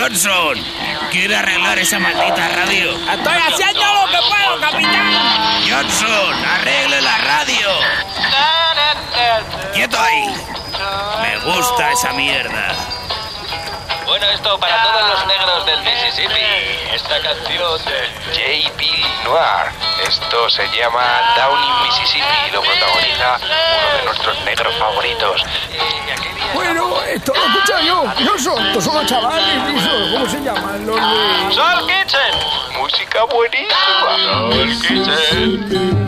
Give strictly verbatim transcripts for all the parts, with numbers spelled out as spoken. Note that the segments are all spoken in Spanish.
Johnson, quiere arreglar esa maldita radio. ¡Estoy haciendo lo que puedo, capitán! Johnson, arregle la radio. ¡Quieto ahí! Me gusta esa mierda. Bueno, esto para todos los negros del Mississippi. Esta canción de J P Noir. Esto se llama Down in Mississippi. Lo protagoniza uno de nuestros negros favoritos. Bueno, esto lo escucho yo. Yo son, estos son los chavales, esos, ¿cómo se llaman? Los de... Soul Kitchen. Música buenísima. Soul Kitchen.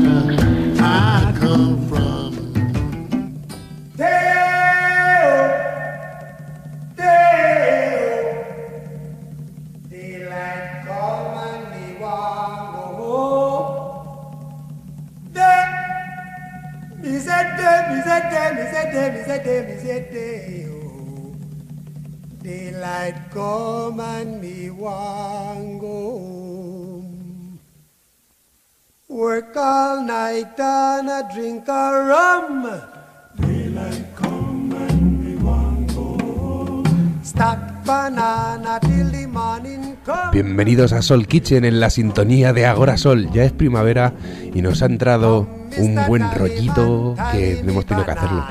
Daylight come and me want go home. Work all night and a drink a rum. Daylight come and me want go home. Stack banana till the morning come. Bienvenidos a Soul Kitchen en la sintonía de Agora Sol. Ya es primavera y nos ha entrado un buen rollito que hemos tenido que hacerlo.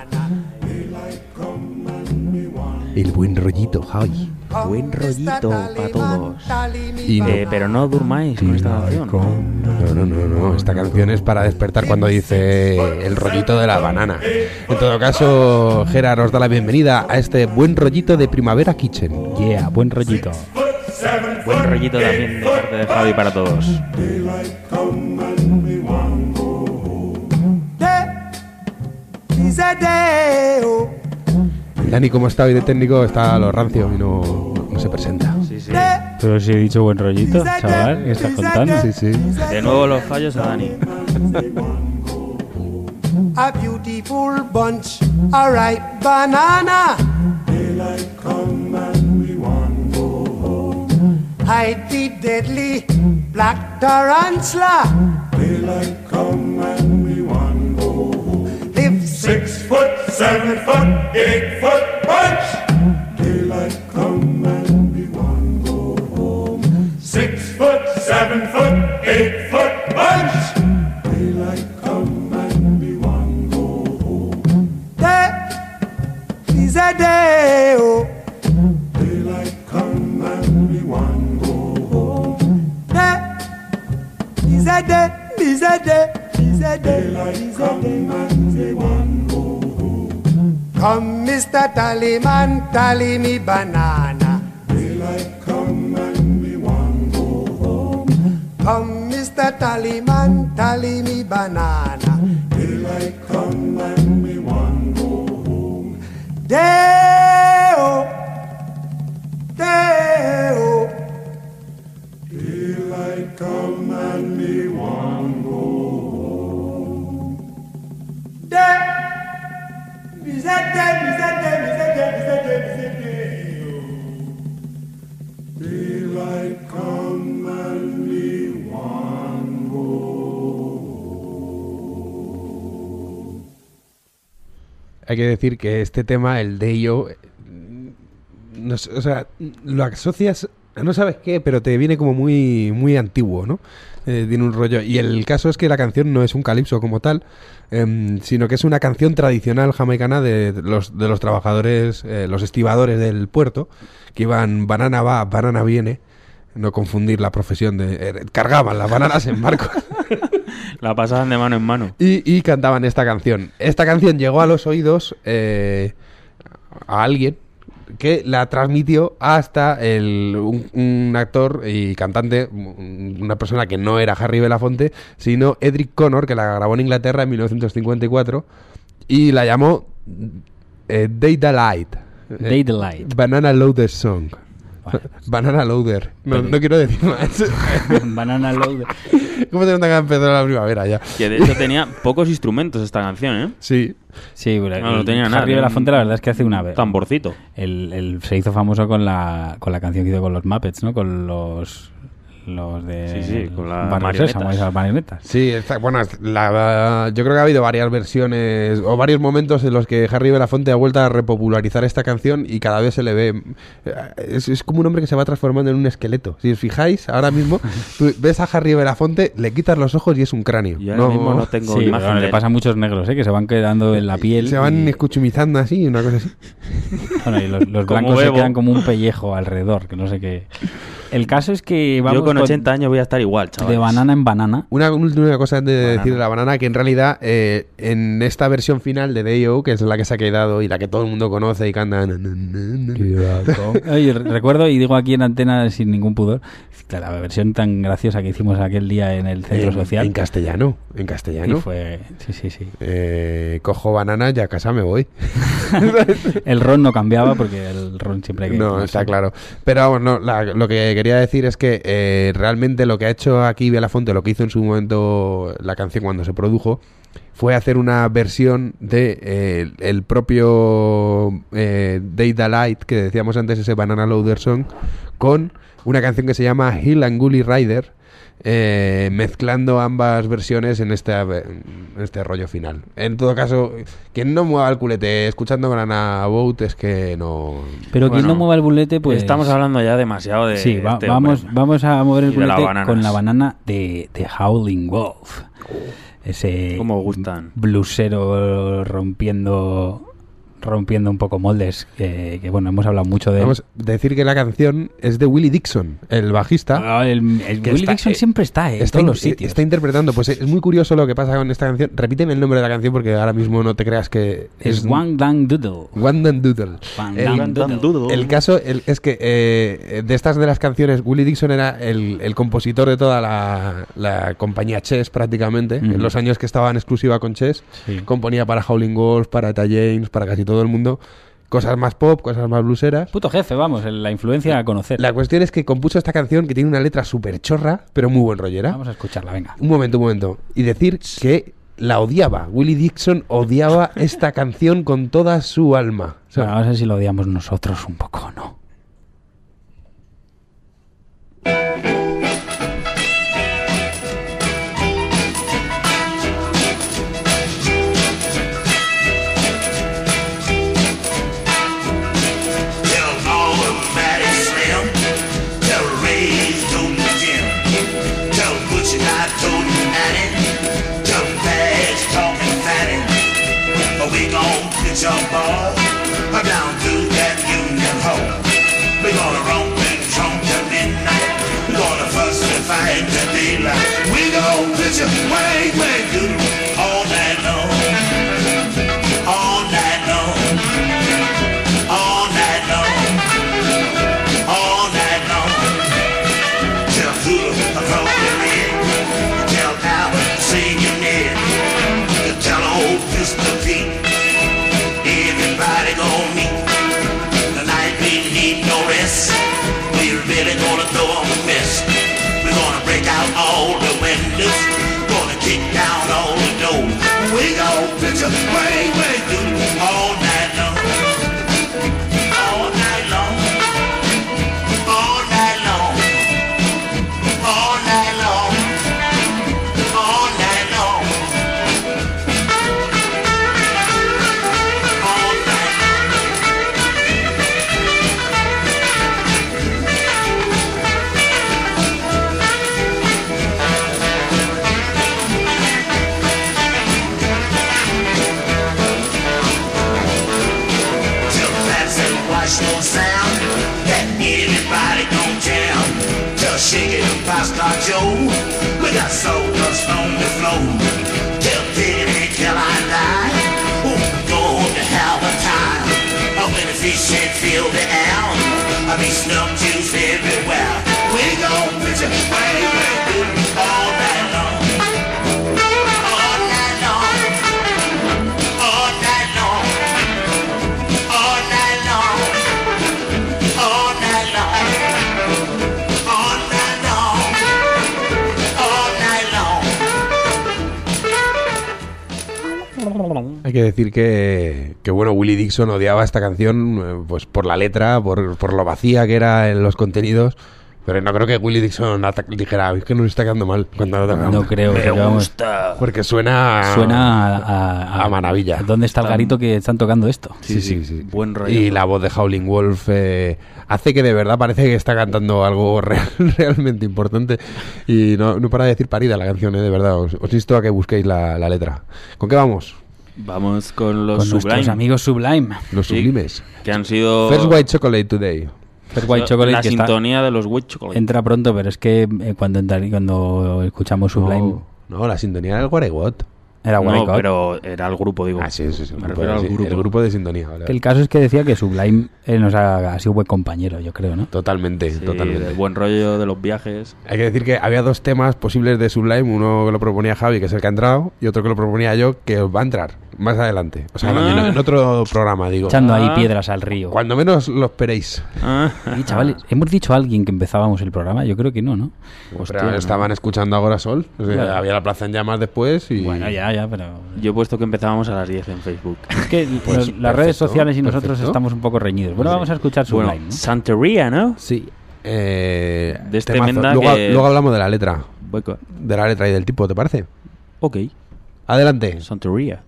El buen rollito, Javi. Buen rollito para todos. Y no, eh, pero no durmáis con esta canción. No, no, no, no. Esta canción es para despertar cuando dice el rollito de la banana. En todo caso, Gerard os da la bienvenida a este buen rollito de Primavera Kitchen. Yeah, buen rollito. Buen rollito también de parte de Javi para todos. Dani, como está hoy de técnico, está a lo rancio y no, no se presenta. Sí, sí. Pero si he dicho buen rollito, chaval, ¿qué estás contando? Sí, sí. De nuevo los fallos a Dani. A beautiful bunch, a ripe banana. Daylight come and we want go home. Hide the deadly black tarantula. Daylight come and we want go home. Live six foot, seven foot, eight foot bunch. Daylight come and we want go home. Six foot, seven foot, eight foot bunch. Daylight come and we want go home. That is a day, oh. Daylight come and we want go home. That is a day, is a day, is a day, is a day, and we want go home. Come, Mister Tallyman, tally me banana. Daylight come and we want go home. Come, Mister Tallyman, tally me banana. Daylight come and we want go home. Day-o, day-o. Daylight come and we want go home. Day, bizete, bizete, bizete, bizete, bizete. Daylight come and we want go home. Hay que decir que este tema, el de yo, no, o sea, lo asocias, no sabes qué, pero te viene como muy, muy antiguo, ¿no? Eh, tiene un rollo. Y el caso es que la canción no es un calipso como tal, eh, sino que es una canción tradicional jamaicana de los, de los trabajadores, eh, los estibadores del puerto, que iban banana va, banana viene, no confundir la profesión de... Eh, cargaban las bananas en barcos. La pasaban de mano en mano. Y, y cantaban esta canción. Esta canción llegó a los oídos eh, a alguien que la transmitió hasta el, un, un actor y cantante, una persona que no era Harry Belafonte, sino Edric Connor, que la grabó en Inglaterra en mil novecientos cincuenta y cuatro y la llamó eh, Day the Light. Day the Light. Banana Loader Song. Vale. Banana Loader. No, no quiero decir más. Banana Loader. ¿Cómo te nota que ha empezado la primavera ya? Que de hecho tenía pocos instrumentos esta canción, ¿eh? Sí. Sí, bueno, no, no tenía nada. Harry Belafonte la verdad es que hace una vez. Tamborcito. El, el, se hizo famoso con la, con la canción que hizo con los Muppets, ¿no? Con los... los de Sí, sí, con las Barrio marionetas. Sésamo, esas marionetas. Sí, está, bueno, la, yo creo que ha habido varias versiones o varios momentos en los que Harry Belafonte ha vuelto a repopularizar esta canción y cada vez se le ve... Es, es como un hombre que se va transformando en un esqueleto. Si os fijáis, ahora mismo tú ves a Harry Belafonte, le quitas los ojos y es un cráneo. Yo ahora mismo no tengo Sí, imagen pero de le él. pasa a muchos negros, ¿eh? Que se van quedando en la piel. Se van y, escuchumizando así, una cosa así. bueno, y los, los Como blancos se Evo. quedan como un pellejo alrededor, que no sé qué. El caso es que vamos Yo con ochenta años voy a estar igual, chaval. de banana en banana. Una última cosa antes de Banana. decir de la banana, que en realidad eh, en esta versión final de Day-O, que es la que se ha quedado y la que todo el mundo conoce y canta... na, na, na, na. Oye, recuerdo, y digo aquí en antena sin ningún pudor, la versión tan graciosa que hicimos aquel día en el centro en, social. en castellano, en Y castellano. fue, sí, sí, sí. Eh, cojo banana y a casa me voy. El ron no cambiaba porque el ron siempre hay que... No, está claro. Pero vamos, no, la- lo que quería decir es que eh, realmente lo que ha hecho aquí Belafonte, lo que hizo en su momento la canción cuando se produjo, fue hacer una versión de eh, el propio eh, Day the Light, que decíamos antes, ese Banana Loader Song, con una canción que se llama Hill and Gully Rider, eh, mezclando ambas versiones en este, en este rollo final. En todo caso, quien no mueva el culete escuchando Banana Boat es que no... Pero quien Bueno, no mueva el bulete, pues... Estamos hablando ya demasiado de Sí, va- este vamos, hombre. vamos a mover el Y de las culete bananas. con la banana de, de Howling Wolf. Ese ¿Cómo gustan? blusero rompiendo rompiendo un poco moldes, que, que, bueno, hemos hablado mucho de él. Vamos a decir que la canción es de Willie Dixon, el bajista. Ah, el, el que Willie está- Dixon eh, siempre está, eh, en está, todos in- los sitios. está interpretando, pues es muy curioso lo que pasa con esta canción. Repíteme el nombre de la canción porque ahora mismo no te creas que es Wang Dang Doodle. One Dan Doodle. Wang El- Dang Doodle. Doodle. El caso el- es que eh, de estas de las canciones, Willie Dixon era el, el compositor de toda la, la compañía Chess prácticamente. Ujú. En los años que estaba en exclusiva con Chess, Sí. componía para Howling Wolf, para Etta James, para casi todo el mundo. Cosas más pop, cosas más bluseras. Puto jefe, vamos, la influencia a conocer. La cuestión es que compuso esta canción que tiene una letra súper chorra, pero muy buen rollera. Vamos a escucharla, venga. Un momento, un momento. Y decir que la odiaba. Willie Dixon odiaba esta canción con toda su alma. O sea, Bueno, vamos a ver si lo odiamos nosotros un poco o no. Tell all of Matty Slim. Tell Ray Tony Jim. Tell Butch and I Tony Annie. Tell Bags talking fatty. We gon' pitch a ball down to that Union Hall. We gonna romp and trump till midnight. We gonna fuss and fight till daylight. We gon' pitch a wang wang doodle all night long. All night long. All night long, all night long. Tell Hula across the red, tell Albert singing Ned, tell old Mister Pete. Everybody gonna meet tonight. We need no rest. We really gonna throw a mess. We're gonna break out all the windows, gonna kick down all the doors. We gonna pitch a way, way through all night long. All night long, all night long, all night long, all night long, all night till that's and watch no sound that anybody gon' jam. Tell Shake It and Pastor Joe, we got sawdust on the floor. Tell Piggy and Caroline die, oh, going to have a time. Up in the fish and fill the air, I be snuff juice everywhere. We gon' pitch it way, way good all night long. All night long, all night long. All night long, all night long, all night long, all night long. hay que decir que, que bueno, Willie Dixon odiaba esta canción eh, pues por la letra, por, por lo vacía que era en los contenidos, Pero no creo que Willie Dixon ata- dijera, es que nos está quedando mal cuando lo tocamos. No creo, pero vamos, Porque suena... suena a, a, a maravilla. ¿Dónde está el garito que están tocando esto? Sí, sí, sí. Buen rollo. Y la voz de Howling Wolf eh, hace que de verdad parece que está cantando algo real, realmente importante. Y no, no para de decir parida la canción, eh, de verdad. Os, os insto a que busquéis la, la letra. ¿Con qué vamos? Vamos con los Con Sublime, nuestros amigos Sublime. Los Sí. sublimes. que han sido First White Chocolate Today. First White Chocolate, la que está- sintonía de los White Chocolate. entra pronto, pero es que eh, cuando, entra- cuando escuchamos Sublime No, no, la sintonía del Guaregot. era no, Warwick Out. pero era el grupo, digo. Ah, sí, sí, sí. Me el refiero grupo al de- grupo. El grupo de sintonía. Vale, Que vale. el caso es que decía que Sublime eh, nos ha, ha sido buen compañero, yo creo, ¿no? Totalmente, Sí, totalmente. del buen rollo de los viajes. Hay que decir que había dos temas posibles de Sublime, uno que lo proponía Javi, que es el que ha entrado, y otro que lo proponía yo, que va a entrar más adelante. O sea, Ah. en, en otro programa, digo. Echando ahí Ah. piedras al río. Cuando menos lo esperéis. Ah, Y chavales, ¿hemos dicho a alguien que empezábamos el programa? Yo creo que no, ¿no? Hostia, Pero no. estaban escuchando Agora Sol. O sea, Claro. había la plaza en llamas después y... Bueno, ya, ya, pero... Yo he puesto que empezábamos a las diez en Facebook. Es que Pues, los- las redes perfecto, sociales y nosotros perfecto. estamos un poco reñidos. Bueno, vamos a escuchar Sublime, Bueno, ¿no? Santería, ¿no? Sí. Eh, De este temazo. Menda luego, que- luego hablamos de la letra. Boico. De la letra y del tipo, ¿te parece? Ok, Adelante. Santería.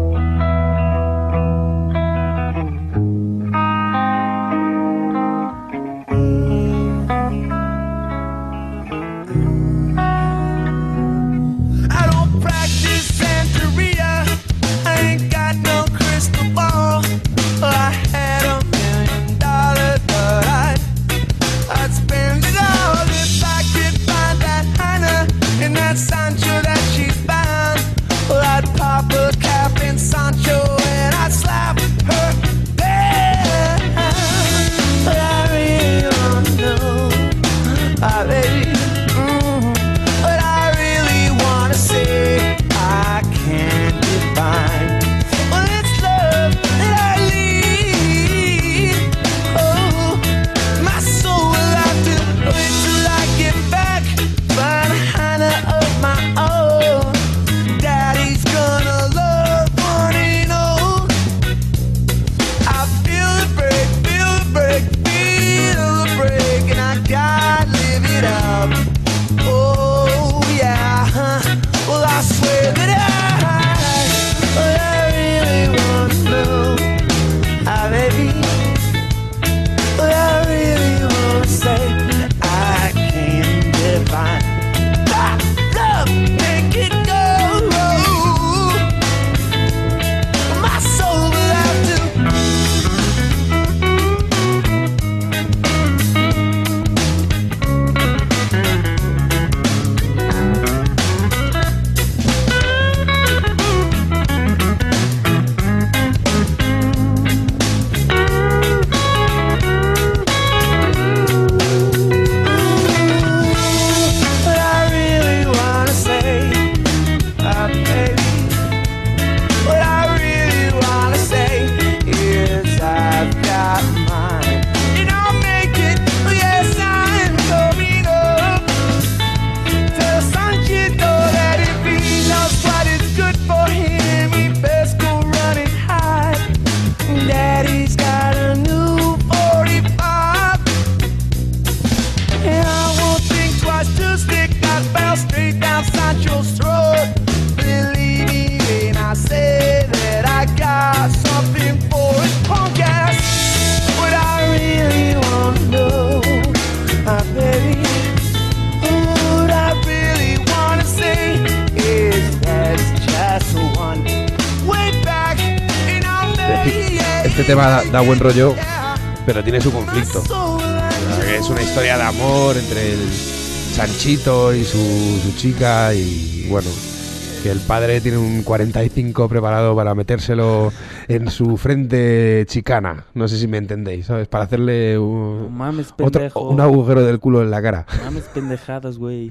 I don't practice Santeria. I ain't got no crystal ball. I had a million dollars, but I'd, I'd spend it all if I could find that Hannah in that Sancho that she's bound. Well, I'd pop a cap in Sancho and I'd slap her down. But I really wanna know, ah, baby. mm, But I really wanna say I can't define. Well, it's love that I lead. Oh, my soul will have to wait till I get back. Find a Hannah of my own. Daddy's gonna love one and all. I feel the break, feel the break, feel the break, and I gotta live it up. Oh yeah, huh. Well I swear that I, well, I really wanna know, ah baby, well I really wanna say I can't define that love, make it go. My soul will have to. But I really wanna say, ah, baby. What I really wanna say is I've got mine, and I'll make it. Yes, I'm coming up. Tell Sanchito that if he knows what is good for him, he best go run and hide. Daddy's got a new forty-five. And I won't think twice to stick that bell straight down Sancho's throat. Believe me when I say that I got something for his punk ass. What I really wanna know, my baby, what I really wanna say is that's just one way back in our decir, este tema da, da buen rollo, pero tiene su conflicto. O sea, que es una historia de amor entre el Sanchito y su, su chica y bueno, que el padre tiene un cuarenta y cinco preparado para metérselo en su frente chicana. No sé si me entendéis, ¿sabes? Para hacerle un, Mames, otro, pendejo. un agujero del culo en la cara. Mames pendejadas, güey.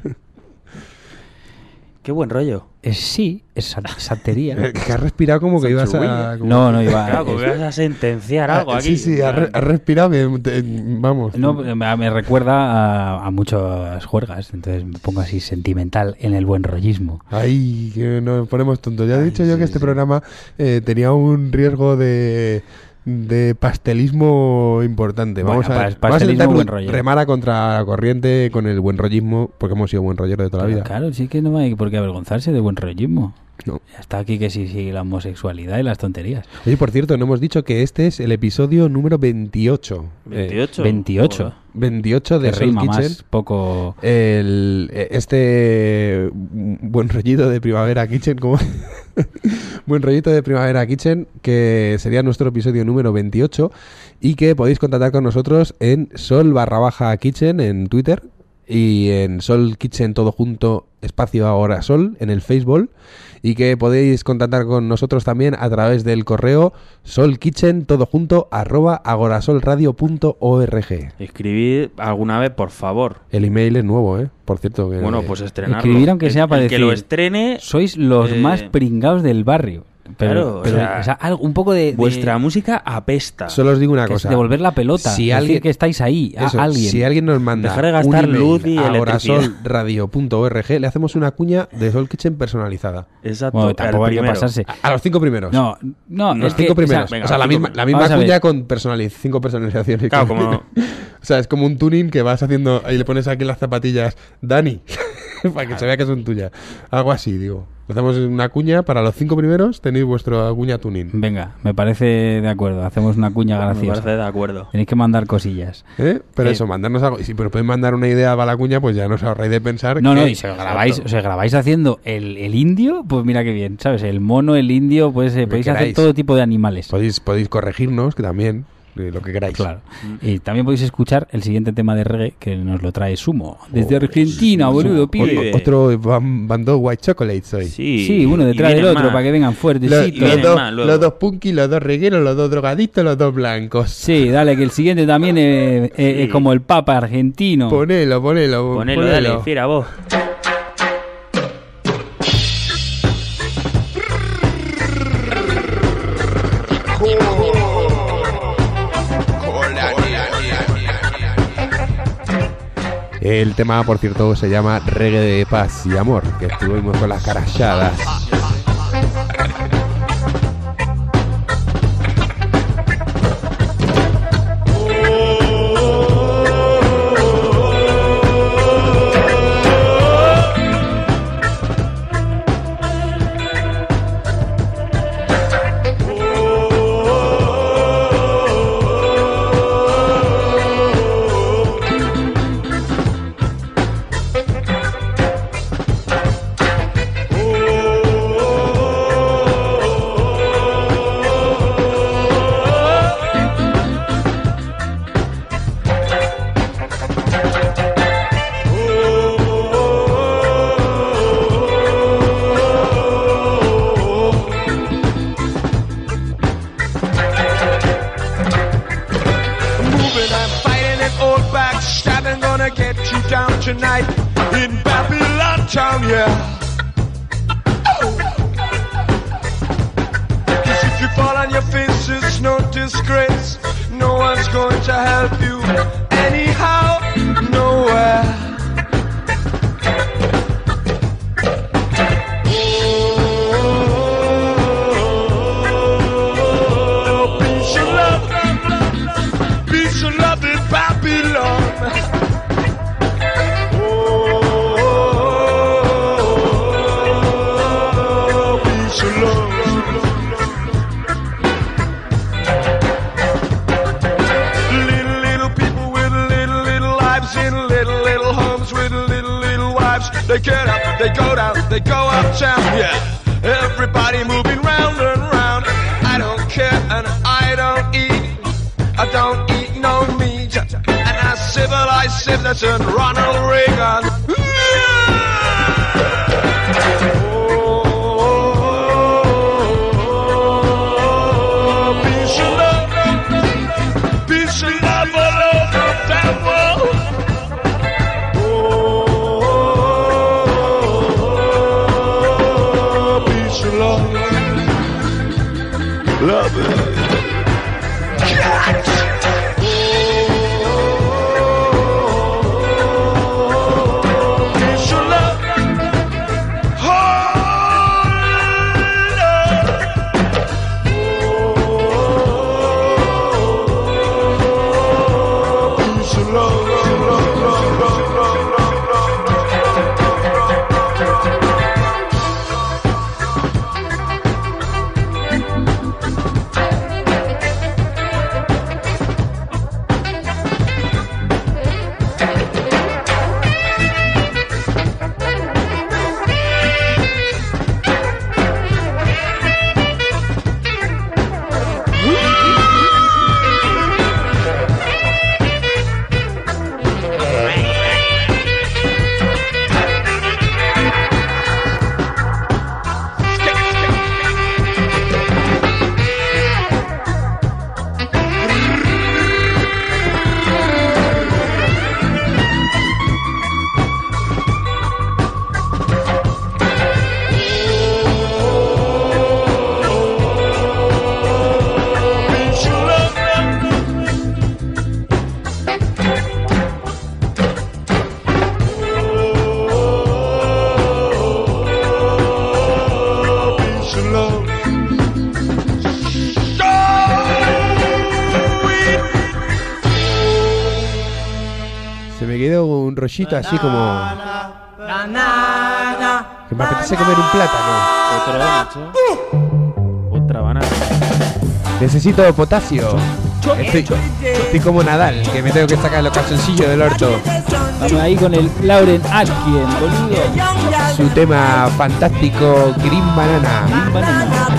Qué buen rollo. Eh, sí, es sa- santería. Que has respirado como que ibas a... como- No, no iba Claro, porque es- vas a sentenciar algo Ah, aquí. sí, sí, has, re- has respirado que te- vamos. No, me, me recuerda a, a muchas juergas, entonces me pongo así sentimental en el buen rollismo. Ay, que nos ponemos tontos. Ya he dicho yo sí, que este sí. programa eh, tenía un riesgo de, de pastelismo importante. Bueno, Vamos a, pas- vamos a pastelismo intentar buen rollo. remar a contra la corriente con el buen rollismo, porque hemos sido buen rollero de toda la vida. Claro, sí que no hay por qué avergonzarse de buen rollismo. No. Ya está aquí que sí, sí, la homosexualidad y las tonterías. Oye, por cierto, no hemos dicho que este es el episodio número veintiocho. ¿veintiocho? Eh, veintiocho. veintiocho de Que Soul rima Kitchen. más, poco... El, este buen rollito de Primavera Kitchen, como buen rollito de Primavera Kitchen, que sería nuestro episodio número veintiocho y que podéis contactar con nosotros en sol barra baja kitchen en Twitter y en Sol Kitchen todo junto espacio ahora sol en el Facebook, y que podéis contactar con nosotros también a través del correo solkitchen todo junto arroba agorasolradio punto org. Escribid alguna vez, por favor. El email es nuevo, ¿eh? Por cierto. Que, Bueno, pues estrenarlo. Escribir aunque El- sea para el decir... que lo estrene... Sois los eh, más pringados del barrio. Pero, Claro, o pero, sea, o sea, algo, un poco de... de- Vuestra música apesta. Solo os digo una que es cosa. devolver la pelota. Si decir alguien- que estáis ahí, a Eso, alguien. Si alguien nos manda Dejar de gastar un email luz y a electricidad. agorasolradio punto org, le hacemos una cuña de Soul Kitchen personalizada. Exacto. Bueno, al tampoco hay que primero. pasarse. A, a los cinco primeros. No, no, los es que, cinco o sea, primeros. venga, o sea, la los cinco misma, la primeros. misma Vamos a cuña ver. con personaliz cinco personalizaciones. Claro, como... o sea, es como un tuning que vas haciendo. Ahí le pones aquí en las zapatillas Dani, para que se vea que son tuyas. Algo así, digo. Hacemos una cuña para los cinco primeros. Tenéis vuestra cuña tuning. Venga, me parece de acuerdo. Hacemos una cuña Me graciosa. parece de acuerdo. Tenéis que mandar cosillas. ¿Eh? Pero Eh, eso, mandarnos algo. Y si pero podéis mandar una idea para la cuña, pues ya no os ahorráis de pensar. No, que- no, y si os grabáis, Exacto. si os grabáis haciendo el, el indio, pues mira qué bien, ¿sabes? El mono, el indio, pues eh, Lo que podéis hacer queráis. todo tipo de animales. Podéis, podéis corregirnos, que también, eh, lo que queráis. Claro. Y también podéis escuchar el siguiente tema de reggae que nos lo trae Sumo. Desde Argentina, boludo, O- pibe. o- otro van, van dos white chocolates hoy. Sí, Sí, uno y detrás del vienen otro más. para que vengan Los, fuertecitos. y los vienen dos, más luego. los dos punky, los dos regueros, los dos drogaditos, los dos blancos. Sí, dale, que el siguiente también es, es- Sí. es como el Papa argentino. Ponelo, ponelo. Ponelo, dale, fiera vos. El tema, por cierto, se llama Reggae de Paz y Amor, que estuvimos con las caralladas. Moving and fighting and old backstabbing, gonna get you down tonight in Babylon town, yeah. Cause if you fall on your face, it's no disgrace. No one's going to help you anyhow, nowhere. Oh, peace and love. Peace and love in Babylon. Oh, peace and love. Little, little people with little, little lives in little, little homes with little, little wives. They get up, they go down, they go uptown, yeah. Everybody moving round and round. I don't care and I don't eat. I don't eat no meat. And I civilize citizen Ronald Reagan. Oh, peace and love. Peace and love all over the world. Oh, peace and love. Love it. Peace and love. Oh, love. me quedó un rollito así como... que me apetece comer un plátano. Otro, macho. Otra banana. Necesito potasio. Estoy, estoy como Nadal, que me tengo que sacar los calzoncillos del orto. Vamos ahí con el Lauren Atkin, boludo. Su tema fantástico, Green Banana. Green Banana.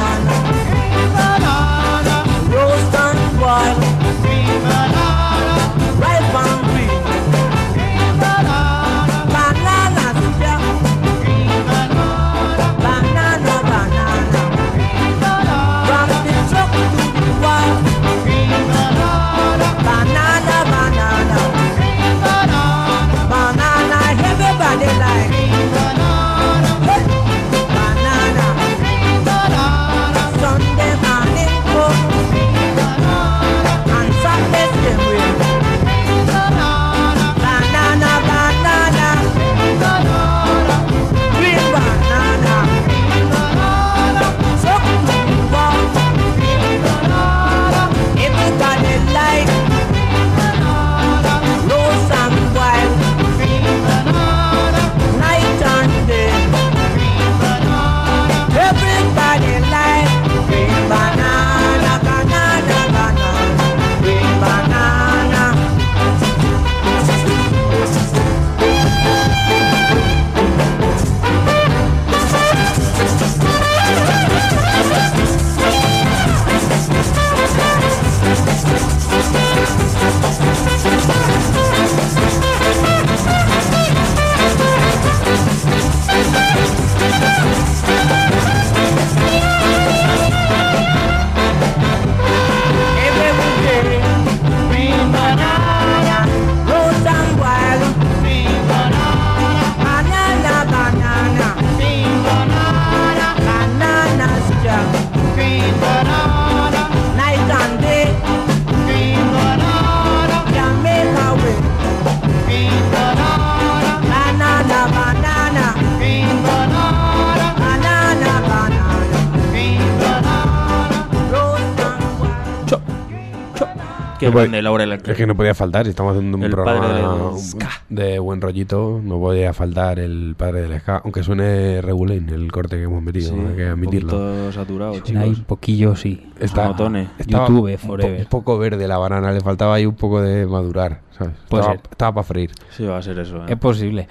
Qué buen de Laura Electric. Es que no podía faltar, si estamos haciendo un El programa padre del ska. de buen rollito, no podía faltar el padre del ska, aunque suene regulín el corte que hemos metido, Sí, hay que admitirlo. Un poquito saturado, Suena ahí chicos. un poquillo, sí. Está, Monotone. estaba YouTube un, forever. po- un poco verde la banana, le faltaba ahí un poco de madurar, ¿sabes? Puede Estaba, ser. estaba para freír. Sí, va a ser eso. ¿eh? Es posible.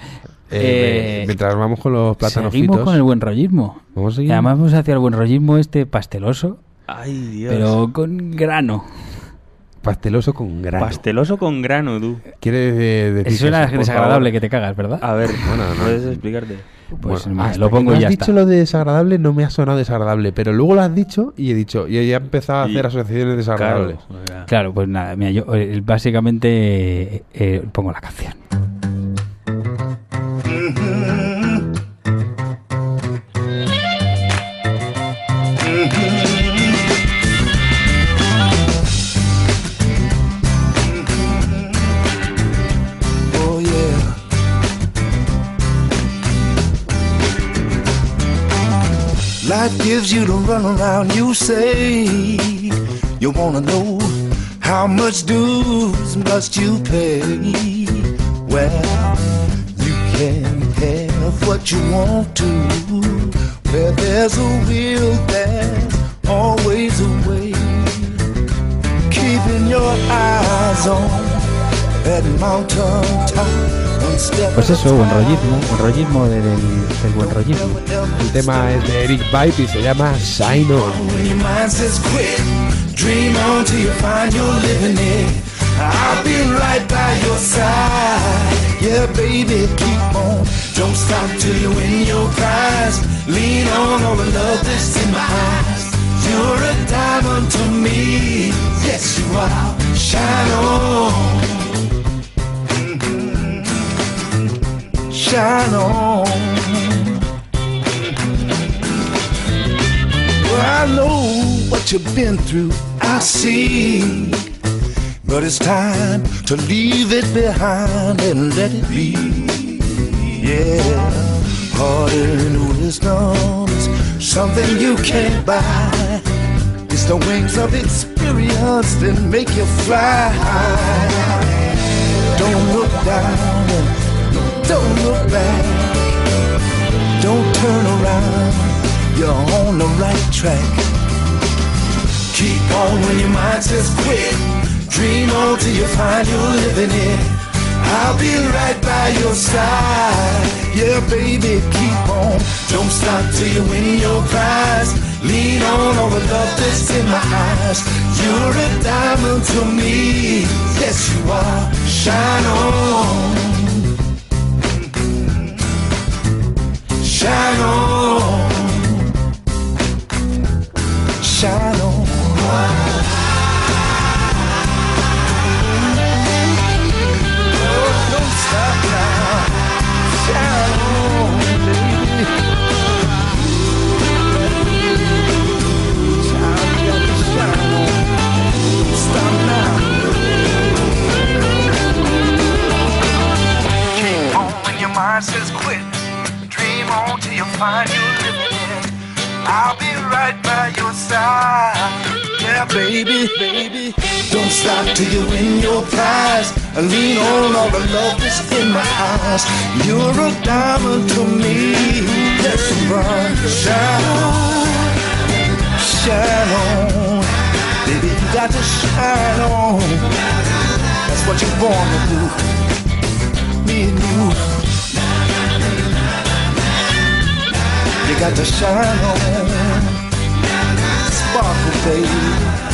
Eh, Eh, mientras vamos con los plátanos Seguimos fritos, con el buen rollismo. vamos a Y seguir. además vamos hacia el buen rollismo este pasteloso, Ay, Dios. pero con grano. Pasteloso con grano. Pasteloso con grano, tú. ¿Quiere eh, decir Eso suena eso, por desagradable favor? que te cagas, ¿verdad? A ver, Bueno, no. ¿puedes explicarte? Pues Bueno, mira, hasta lo pongo que y no ya has está. dicho lo de desagradable, no me ha sonado desagradable, pero luego lo has dicho y he dicho, y ya he empezado a Y- hacer asociaciones desagradables. Claro. o sea, Claro, pues nada, mira, yo eh, básicamente eh, eh, pongo la canción. Oh yeah. Life gives you to run around, you say you wanna know how much dues must you pay. Well, you can have what you want to. Where there's a will, there's always a way. Keeping your eyes on that mountain top. Pues eso, buen rollismo, buen rollismo de- del, del buen rollismo. El tema es de Eric Vibe y se llama Shine On. When your mind says quit, dream on till you find your living it. I'll be right by your side. Yeah, baby, keep on. Don't stop till you win your prize. Lean on all the love that's in my eyes. You're a diamond to me. Yes, you are. Shine on. Shine on. Well, I know what you've been through, I see. But it's time to leave it behind and let it be. Yeah, heart-earned wisdom is something you can't buy. It's the wings of experience that make you fly. Don't look down and don't look back. Don't turn around, you're on the right track. Keep on when your mind says quit. Dream on till you find you're living it. I'll be right by your side. Yeah, baby, keep on. Don't stop till you win your prize. Lean on all the love that's in my eyes. You're a diamond to me. Yes, you are. Shine on. Shine on. Shine on. Says quit, dream on till you find you living it. I'll be right by your side. Yeah, baby, baby. Don't stop till you win your prize. And lean on all the love that's in my eyes. You're a diamond to me. Yes, you are. Shine on, shine on. Baby, you got to shine on. That's what you're born to do. Me and you. You got to shine on, sparkle, baby.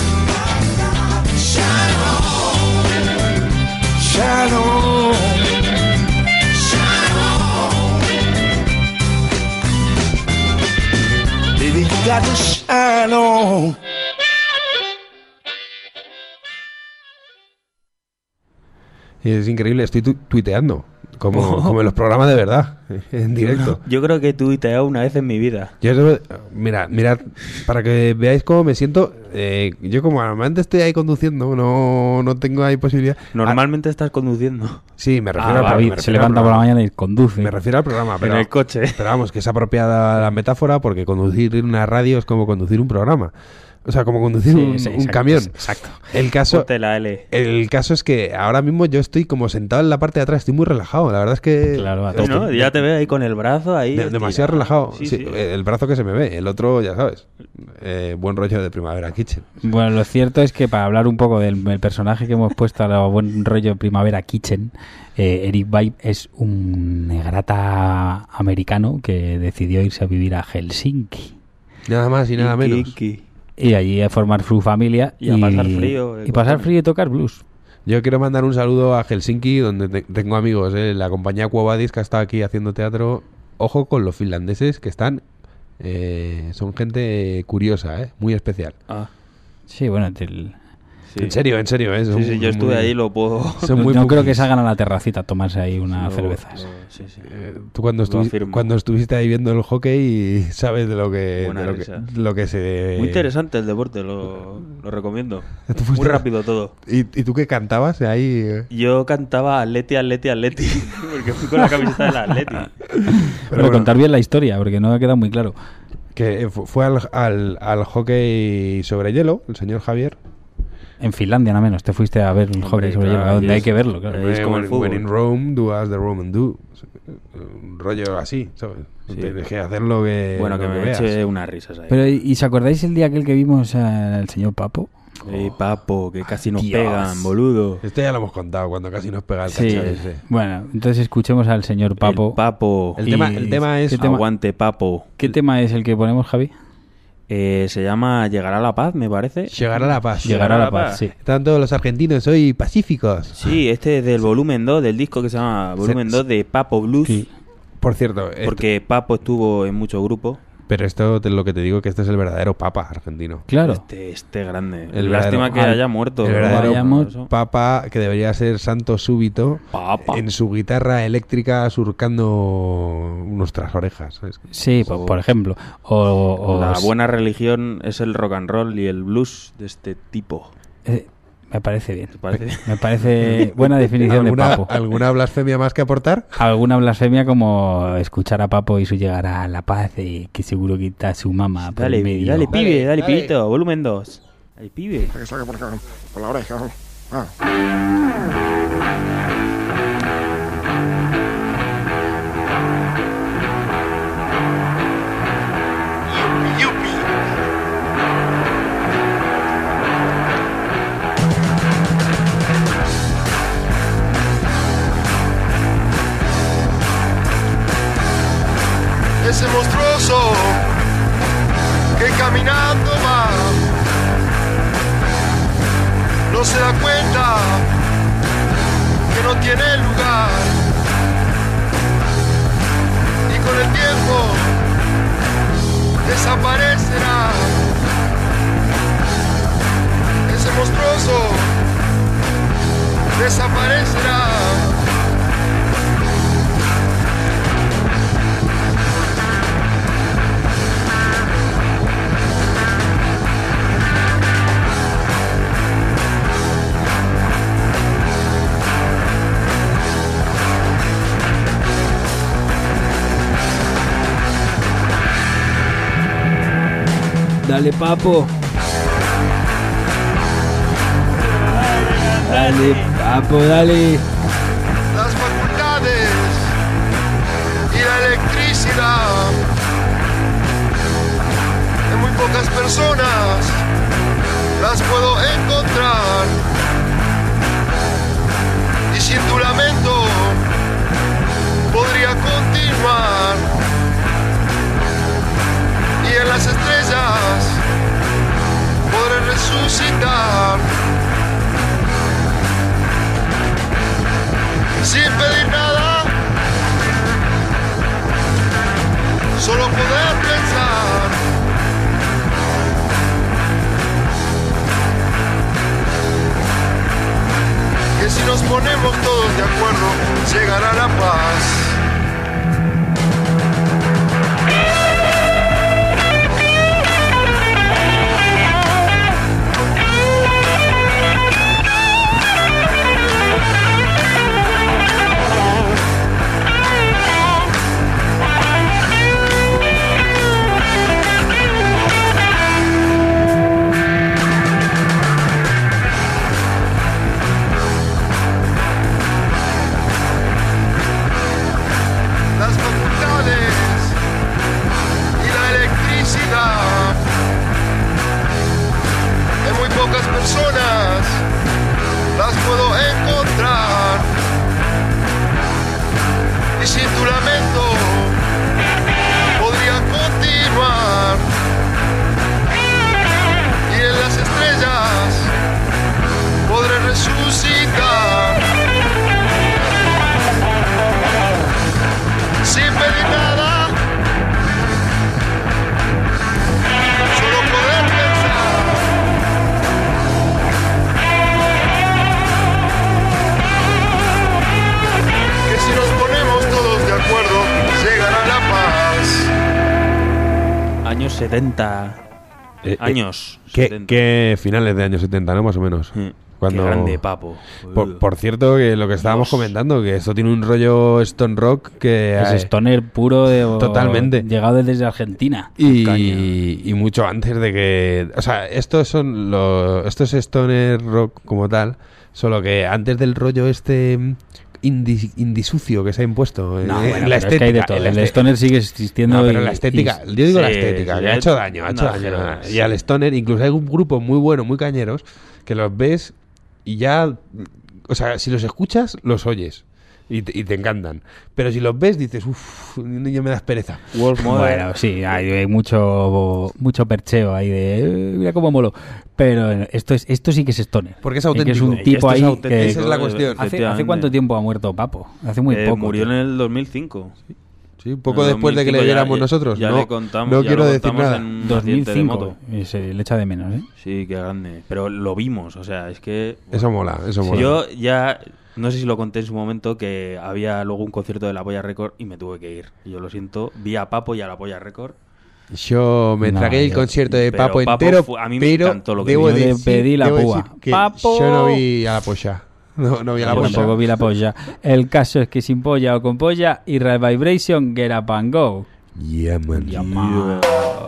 Shine on, shine on, shine on. Baby, you got to shine on. Y es increíble, estoy tu tuiteando. Como, oh. como en los programas de verdad, en directo. Yo creo que he tuiteado una vez en mi vida. Yo, mira, mirad, para que veáis cómo me siento, eh, yo como normalmente estoy ahí conduciendo, no, no tengo ahí posibilidad. Normalmente ah, estás conduciendo. Sí, me refiero ah, al programa. Se levanta por la mañana y conduce. Me refiero al programa, pero, en el coche. Pero vamos, que es apropiada la metáfora porque conducir una radio es como conducir un programa. O sea, como conducir sí, un, sí, un exacto, camión. Exacto. El caso, la L. el caso es que ahora mismo yo estoy como sentado en la parte de atrás, estoy muy relajado. La verdad es que... Claro, a todos. No, ya te veo ahí con el brazo ahí. De, demasiado relajado. Sí, sí, sí. El brazo que se me ve, el otro, ya sabes. Eh, buen rollo de Primavera Kitchen. Bueno, lo cierto es que para hablar un poco del, del personaje que hemos puesto a lo buen rollo Primavera Kitchen, eh, Eric Vibe es un negrata americano que decidió irse a vivir a Helsinki. Nada más y nada Inky, menos. Inky. Y allí a formar su familia y, y a pasar frío. Y pasar frío y tocar blues. Yo quiero mandar un saludo a Helsinki, donde te, tengo amigos, ¿eh? La compañía Quo Vadis, que ha estado aquí haciendo teatro. Ojo con los finlandeses, que están... Eh, son gente curiosa, ¿eh? Muy especial. Ah. Sí, bueno, te... Sí. En serio, en serio, ¿eh? Son sí, sí, yo estuve muy, ahí, lo puedo... Son muy no creo que salgan a la terracita a tomarse ahí unas no, cervezas. No, sí, sí. Eh, tú cuando, estuvi cuando estuviste ahí viendo el hockey sabes de lo que, de lo que, lo que se... Muy interesante el deporte, lo, lo recomiendo. Muy rápido todo. ¿Y, ¿Y tú qué cantabas ahí? Yo cantaba Atleti, Atleti, Atleti, porque fui con la camiseta de la Atleti. Pero, Pero bueno, contar bien la historia, porque no ha quedado muy claro. Que fue al, al, al hockey sobre hielo, el señor Javier. En Finlandia, nada menos. Te fuiste a ver un hockey sobre hielo, donde hay que verlo. Claro. Es como el fútbol. When in Rome, do as the Roman do. Un rollo así, ¿sabes? Sí. Tienes que hacer lo que Bueno, lo que, que me veas. eche unas risas ahí. Pero, ¿y se acordáis el día aquel que vimos al señor Papo? Sí, Papo, que casi nos Dios. pegan, boludo. Este ya lo hemos contado, cuando casi nos pega el sí. cacho ese. Bueno, entonces escuchemos al señor Papo. El Papo. El, tema, el tema es... tema? Aguante, Papo. ¿Qué tema es el que ponemos, Javi? Eh, se llama Llegará la paz, me parece. Llegará la paz. Llegará la paz, sí. Están todos los argentinos hoy pacíficos. Sí, este es del volumen dos, del disco que se llama volumen se... dos de Papo Blues. Sí. Por cierto... Porque esto... Papo estuvo en muchos grupos. Pero esto, te, lo que te digo, que este es el verdadero papa argentino. Claro. Este, este grande. El Lástima que al, haya muerto. El verdadero Vayamos. papa que debería ser santo súbito. Papa. En su guitarra eléctrica surcando nuestras orejas. ¿Sabes? Sí, por, por ejemplo. O, o la buena religión es el rock and roll y el blues de este tipo. Eh, me parece bien. ¿Te parece? Me parece buena definición de Papo. ¿Alguna blasfemia más que aportar? Alguna blasfemia como escuchar a Papo y su llegar a la paz y que seguro quita su mamá por dale, el medio. Dale, pibe, dale, dale, pibito, volumen dos. Dale, pibe. Que salga por acá, por la oreja. Ah. no se da cuenta que no tiene lugar. Y con el tiempo desaparecerá ese monstruoso, desaparecerá. Dale, papo. Dale, papo, dale. Las facultades y la electricidad de muy pocas personas las puedo encontrar. Y sin tu lamento podría continuar. Y en las estrellas podré resucitar. Sin pedir nada, solo poder pensar. Que si nos ponemos todos de acuerdo, llegará la paz. Personas las puedo encontrar y sin tu lamento podría continuar. Y en las estrellas podré resucitar sin pedir nada, solo poder pensar. Si nos ponemos todos de acuerdo, llegará la paz. Años setenta. Eh, Años. Eh, ¿qué, setenta. ¿Qué finales de años setenta, no? Más o menos. Mm. Cuando... Qué grande, papo. Por, por cierto, que lo que estábamos Dios. comentando, que esto tiene un rollo Stone Rock que... Es eh, stoner puro de, Totalmente. Llegado desde Argentina. Y, y mucho antes de que... O sea, estos son los... Esto es Stoner Rock como tal, solo que antes del rollo este... Indie, indie sucio que se ha impuesto. No, eh, bueno, la pero es que hay de estética. todo. el El este- stoner sigue existiendo. No, pero y- la estética, y- yo digo la Sí, estética, sí, que ha ya- hecho daño, ha hecho no, daño. pero- Y al stoner, incluso hay un grupo muy bueno, muy cañeros, que los ves y ya, o sea, si los escuchas, los oyes. Y te, y te encantan. Pero si los ves, dices, uff, ya me das pereza. Wolf Mother. Bueno, sí, hay, hay mucho mucho percheo ahí de eh, mira cómo molo. Pero esto es esto sí que es stoner. Porque es Es que es un auténtico. tipo Esto es ahí auténtico, que Esa es la cuestión. hace, efectivamente. ¿hace cuánto tiempo ha muerto Papo? Hace muy Eh, poco. murió en tío. el dos mil cinco. Sí, un poco En el después de que le dos mil cinco viéramos ya- nosotros. ya no, le contamos, no ya quiero lo decir contamos nada. en un dos mil accidente de cinco. moto. Y se le echa de menos, ¿eh? Sí, qué grande. Pero lo vimos, o sea, es que... Eso mola, eso mola. Yo ya... No sé si lo conté en su momento que había luego un concierto de La Polla Record y me tuve que ir. Y yo lo siento, vi a Papo y a La Polla Record. Yo me No, tragué el yo- concierto de pero Papo, Papo entero, fue- a mí me pero encantó lo que debo vi. Yo le decir, pedí la debo púa. decir que ¡Papo! yo no vi a la polla. No, no vi a la Yo polla. tampoco vi la polla. El caso es que sin polla o con polla y Red Vibration, get up and go. Yeah, man. Yeah, man.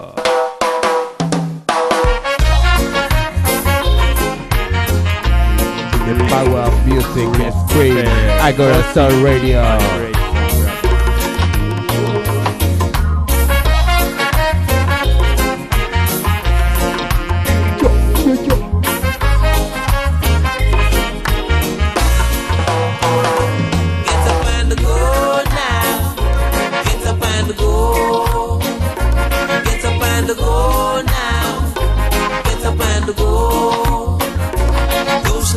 The power of music is free. I got a Soul Radio. Get up and go now. Get up and go. Get up and go now. Get up and go. Don't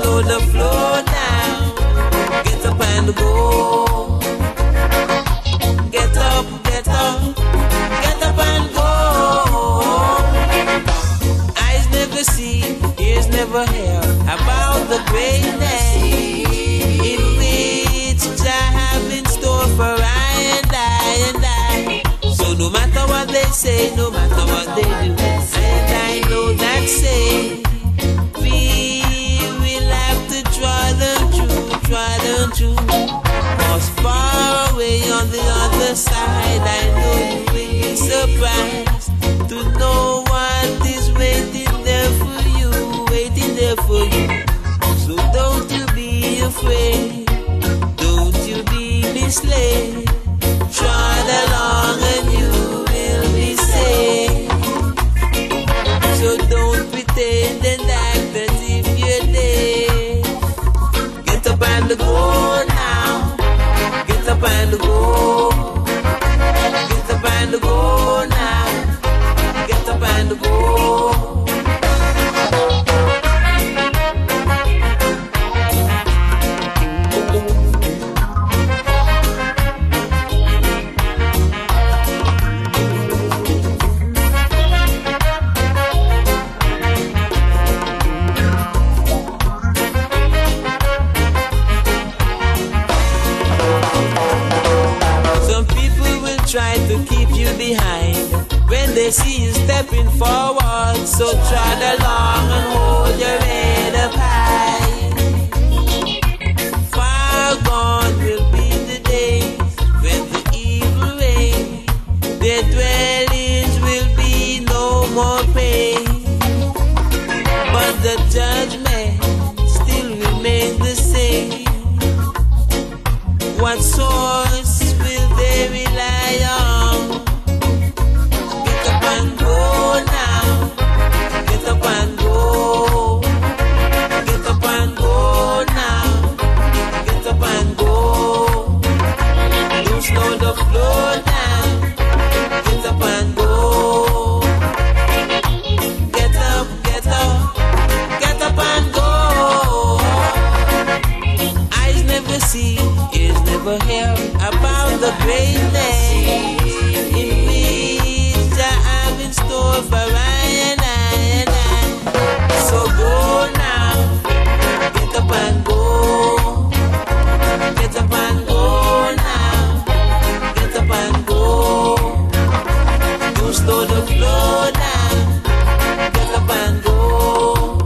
up and go. Get up, get up, get up and go. Eyes never see, ears never hear about the greatness in which Jah have in store for I and I and I. So no matter what they say, no matter what they do, and I know that say we will have to draw them through, draw them through. Cause far away on the other side, I know you will be surprised to know what is waiting there for you, waiting there for you. So don't you be afraid, don't you be misled. Trot along and you will be safe. So don't pretend and act as if you're dead. Get up and go now. Get up and go. Get up and go now. Get up and go. Try to keep you behind when they see you stepping forward. So trot along and hold your head up high. Far gone will be the days when the evil reign. Their dwellings will be no more pain. But the judgment still remains the same. What source will they rely on? Get up and go now. Get up and go. Get up and go now. Get up and go. Don't slow the flow down. Get up and go. Get up, get up. Get up and go. Eyes never see, ears never hear about the greatness in which I have in store for I and I and I. So go now, get up and go. Get up and go now. Get up and go. Don't slow the flow down. Get up and go.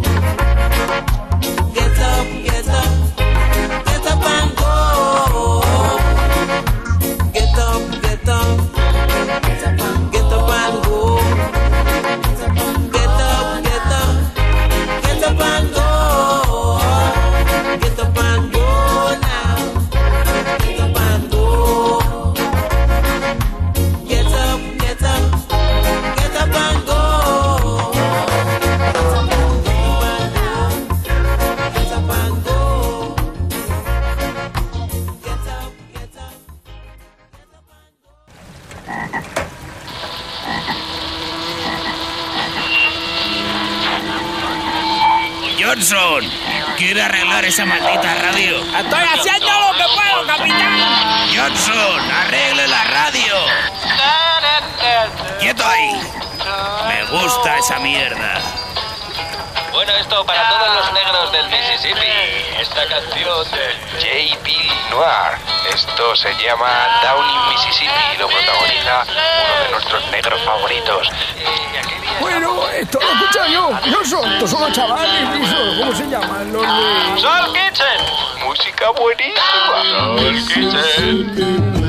Get up, get up. Get up and go. Get up, get up. Get up and go. Get up, get up. Get up and go. Get up and go now. Get up and go. Get up, get up. Get up and go. Get up and go. Get up and go. Get up, get up. Johnson, quiere arreglar esa maldita radio. ¡Estoy haciendo lo que puedo, capitán! Johnson, arregle la radio. Quieto ahí. Me gusta esa mierda. Bueno, esto para todos los negros del Mississippi. Esta canción de J P Noir. Esto se llama Down in Mississippi. Lo protagoniza uno de nuestros negros favoritos. Bueno, esto lo escucho yo. Yo son, estos son los chavales, esos, ¿cómo se llaman? Los de... Soul Kitchen. Música buenísima. Soul Kitchen.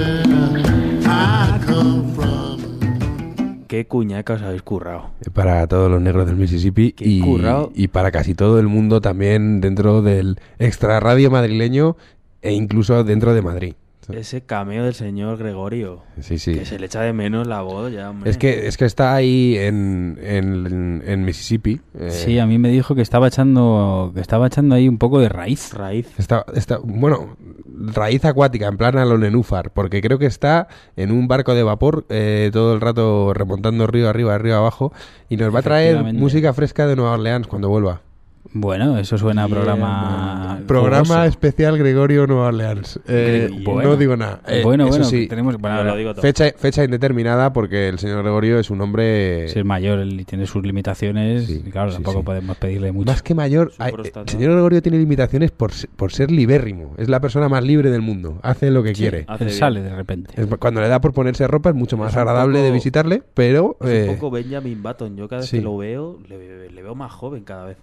Qué cuñaca os habéis currado. Para todos los negros del Mississippi y, y para casi todo el mundo también dentro del extra radio madrileño e incluso dentro de Madrid. Ese cameo del señor Gregorio. Sí, sí. Que se le echa de menos la voz ya, hombre. Es que, es que está ahí en, en, en Mississippi. Eh. Sí, a mí me dijo que estaba echando que estaba echando ahí un poco de raíz. Raíz. Está, está, bueno, raíz acuática, en plan a lo nenúfar, porque creo que está en un barco de vapor eh, todo el rato remontando río arriba, río abajo, y nos va a traer música fresca de Nueva Orleans cuando vuelva. Bueno, eso suena a programa... Yeah, programa jugoso. especial Gregorio Nueva Orleans. Eh, bueno. No digo nada. Eh, bueno, eso bueno, sí, tenemos... Bueno, lo digo todo. fecha, fecha indeterminada porque el señor Gregorio es un hombre... Si es mayor y tiene sus limitaciones, Sí, y claro, sí, tampoco sí. podemos pedirle mucho. Más que mayor, Su hay- próstata. el señor Gregorio tiene limitaciones por, se- por ser libérrimo. Es la persona más libre del mundo. Hace lo que Sí, quiere. hace Él bien. sale de repente. Es- cuando le da por ponerse ropa es mucho más Es un agradable poco- de visitarle, pero... Es eh, un poco Benjamin Button. Yo cada vez sí. que lo veo, le, le veo más joven cada vez.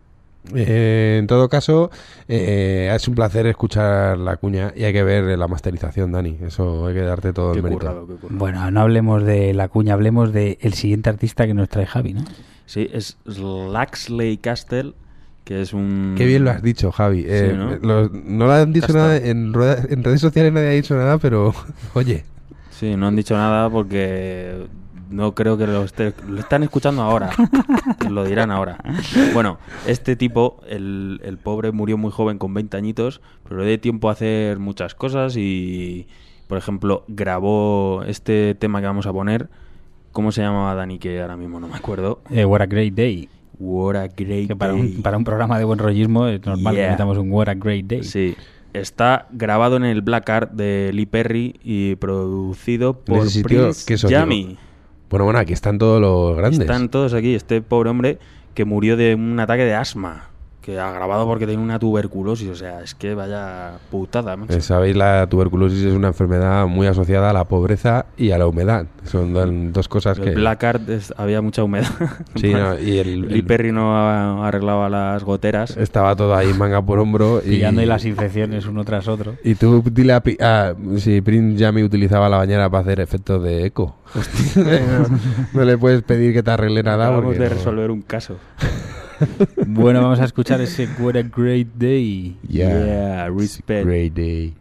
Eh, en todo caso, eh, es un placer escuchar la cuña y hay que ver la masterización, Dani. Eso hay que darte todo Qué el mérito. currado, qué currado. Bueno, no hablemos de la cuña, hablemos del siguiente artista que nos trae Javi, ¿no? Sí, es Laxley Castle, que es un... Qué bien lo has dicho, Javi. Eh, ¿no? los- no lo han dicho Casta. nada en, rueda- en redes sociales, nadie ha dicho nada, pero oye, Sí, no han dicho nada porque no creo que lo esté... Lo están escuchando ahora. Lo dirán ahora. Bueno, este tipo, el, el pobre murió muy joven, con veinte añitos, pero le dio tiempo a hacer muchas cosas y, por ejemplo, grabó este tema que vamos a poner. ¿Cómo se llamaba, Dani? Que ahora mismo no me acuerdo. Eh, What a Great Day. What a Great Que para Day. un, para un programa de buen rollismo es normal Yeah. que metamos un What a Great Day. Sí. Está grabado en el Black Art de Lee Perry y producido por en ese sitio, Prince ¿qué soy Jammy. yo? Bueno, bueno, aquí están todos los grandes. Están todos aquí. Este pobre hombre que murió de un ataque de asma, que ha grabado porque tenía una tuberculosis. O sea, es que vaya putada, macho. Eh, Sabéis, la tuberculosis es una enfermedad muy asociada a la pobreza y a la humedad. Son do- dos cosas El que... Black Art es- había mucha humedad. Sí, no, y el- Lee el- Perry no ha- arreglaba las goteras. Estaba todo ahí manga por hombro y... Pillando ahí las infecciones uno tras otro. Y tú dile a... Pi- ah, si Prince Jammy utilizaba la bañera para hacer efectos de eco. no, no le puedes pedir que te arregle nada. Acabamos porque de no- resolver un caso. Bueno, vamos a escuchar ese What a Great Day. Yeah, Yeah, respect. Great day.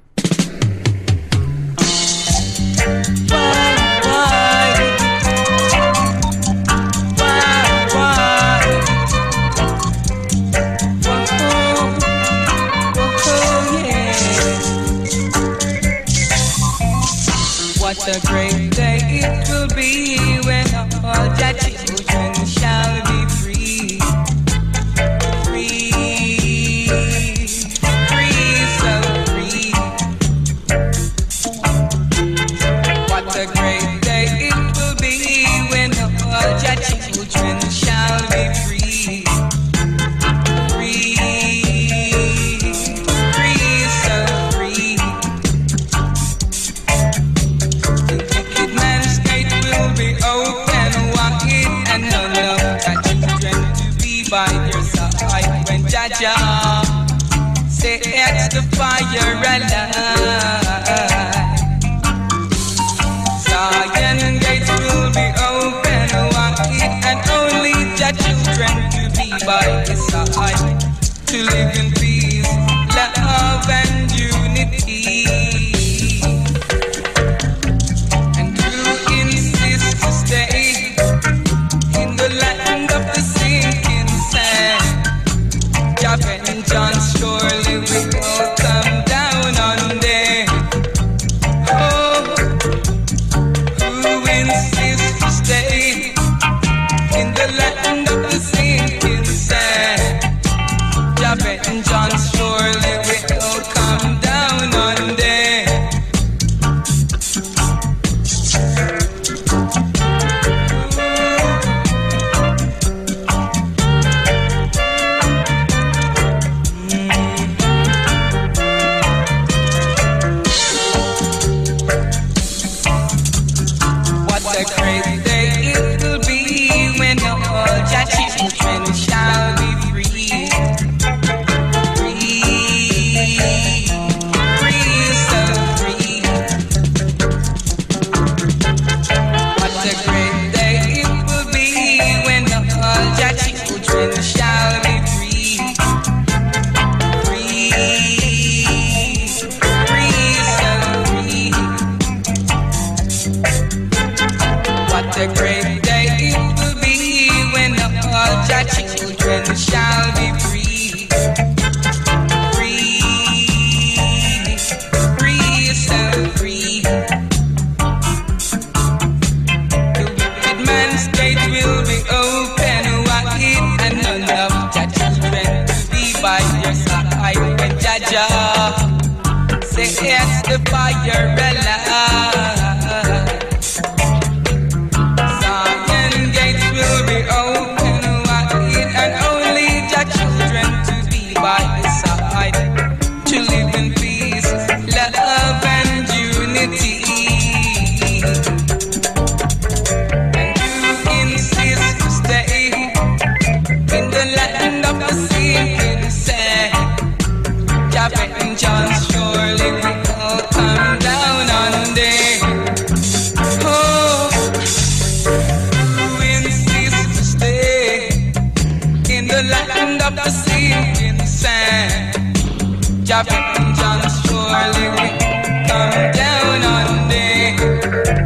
What a great day it will be when all the children shall be free. Free, free, so free. What a great day it will be when all the children shall be free. Free, free, so free. Wicked man's gate will be open wide, and none of the children to be by their side when Jaja sets the fire alight. Zion gates will be open wide, and only the children to be by his side to live in peace, love, and unity. And to insist to stay in the land of the sinking sand. Japan and John surely will come down on them. Oh, who insists to stay in the land of the sinking sand? Japan and John surely will come down on them. What a great day it will be when all the children shall be free. Free, free, so free. What a great day it will be when all the children shall be free. Free, free, so free. What a great day it will be when all the children shall be free. Free, free, so free. The wicked man's gate will be open wide, and none of the children catch the fire alive. Zion gates will be open wide, and only the children to be by his side, to live in peace, love and unity. And you insist to stay in the land of the sinking sand. Your vengeance surely will come down on them. Oh, you insist to stay in the land of the sinking sand. Your vengeance surely will come down on them.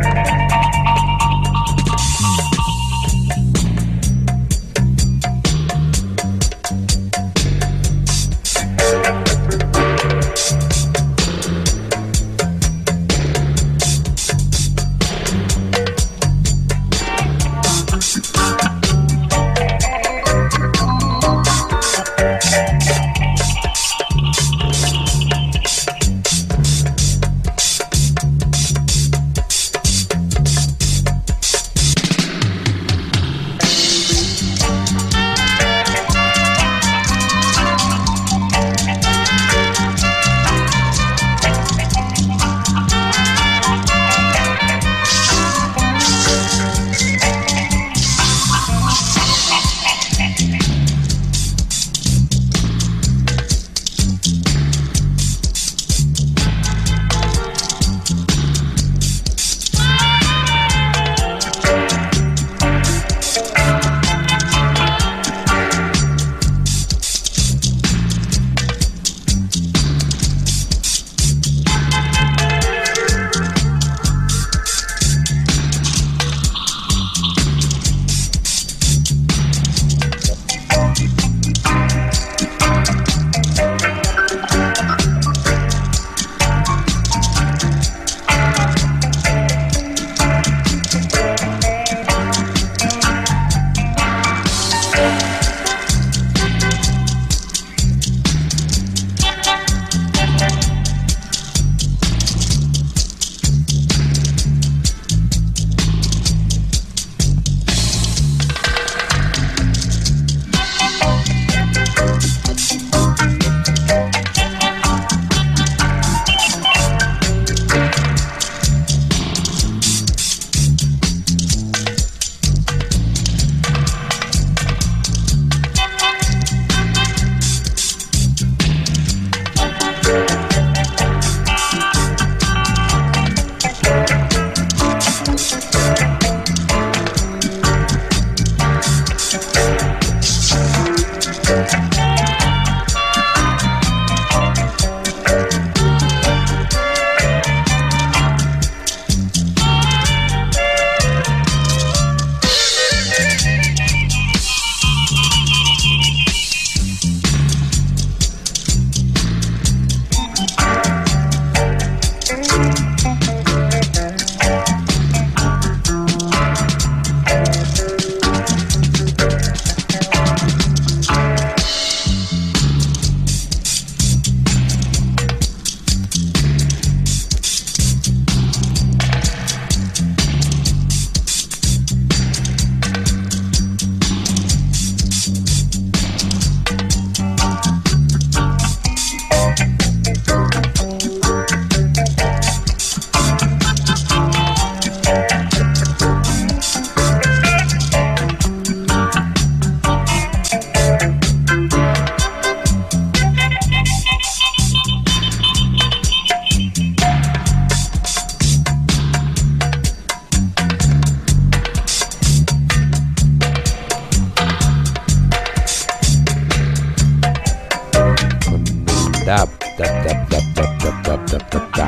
Tap, tap, tap, tap, tap, tap, tap, tap, tap, tap.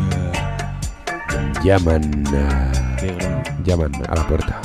Llaman a... Llaman a la puerta.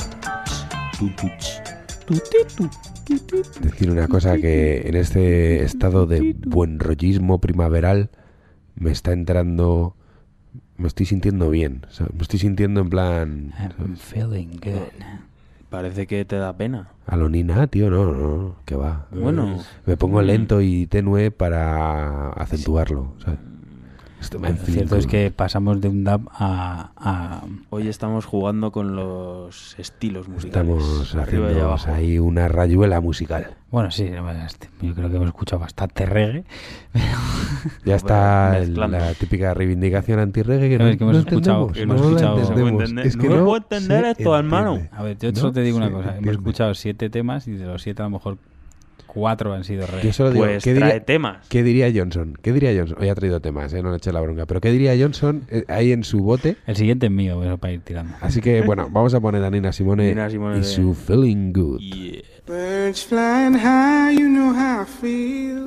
Decir una cosa, que en este estado de buen rollismo primaveral me está entrando... Me estoy sintiendo bien. O sea, me estoy sintiendo en plan... I'm feeling good. Parece que te da pena. A lo Nina, tío, no, no, que va. Bueno. Me pongo lento y tenue para acentuarlo, ¿sabes? Esto Lo cierto es que pasamos de un dub a, a... Hoy estamos jugando con los estilos musicales. Estamos arriba y haciendo abajo. ahí una rayuela musical. Bueno, sí, yo creo que hemos escuchado bastante reggae. Ya está mezclando. la típica reivindicación anti-reggae que No, no, es que hemos no escuchado- entendemos, hemos no la escuchado- entendemos. Es que No no puedo entender se esto, hermano. entiende. A ver, yo No solo te digo una se cosa. Hemos entiende. escuchado siete temas y de los siete a lo mejor cuatro han sido reggae. Yo solo digo, Pues ¿qué trae diría, temas. ¿qué diría Johnson? ¿Qué diría Johnson? Hoy ha traído temas, ¿eh? No le eché la bronca. Pero ¿qué diría Johnson eh, ahí en su bote? El siguiente es mío, bueno, para ir tirando. Así que, bueno, vamos a poner a Nina Simone, Nina Simone y de- su Feeling Good. Yeah. Birds flying high, you know how I feel.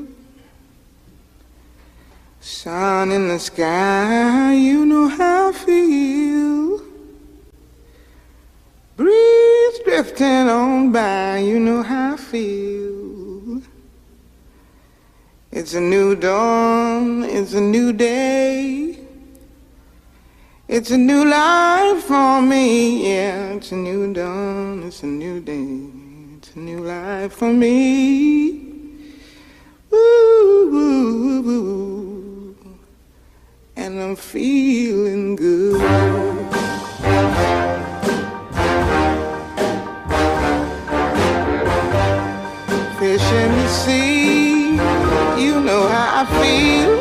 Sun in the sky, you know how I feel. Breeze drifting on by, you know how I feel. It's a new dawn, it's a new day. It's a new life for me, yeah. It's a new dawn, it's a new day. It's a new life for me. Ooh, ooh, ooh. And I'm feeling good. Fish in the sea, you know how I feel.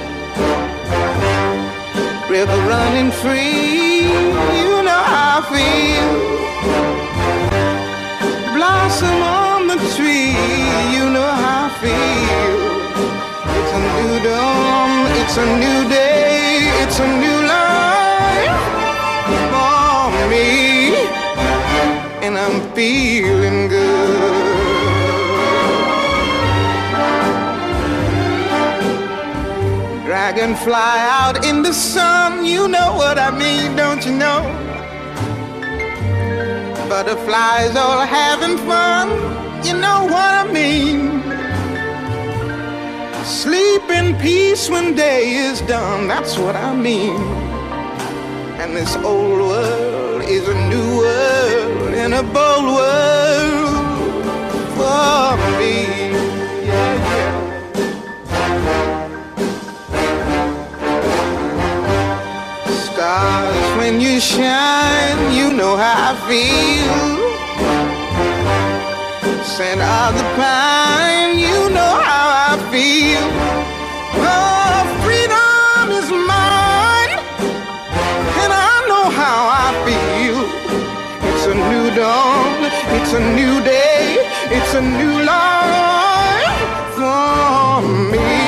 River running free, you know how I feel. Blossom on the tree, you know how I feel. It's a new dawn, it's a new day, it's a new life for me, and I'm feeling good. Dragonfly out in the sun, you know what I mean, don't you know? Butterflies all having fun, you know what I mean. Sleep in peace when day is done, that's what I mean. And this old world is a new world, and a bold world for me. Yeah, yeah. Stars, when you shine, you know how I feel. Scent of the pine, you know how I feel. Oh, freedom is mine, and I know how I feel. It's a new dawn, it's a new day, it's a new life for me.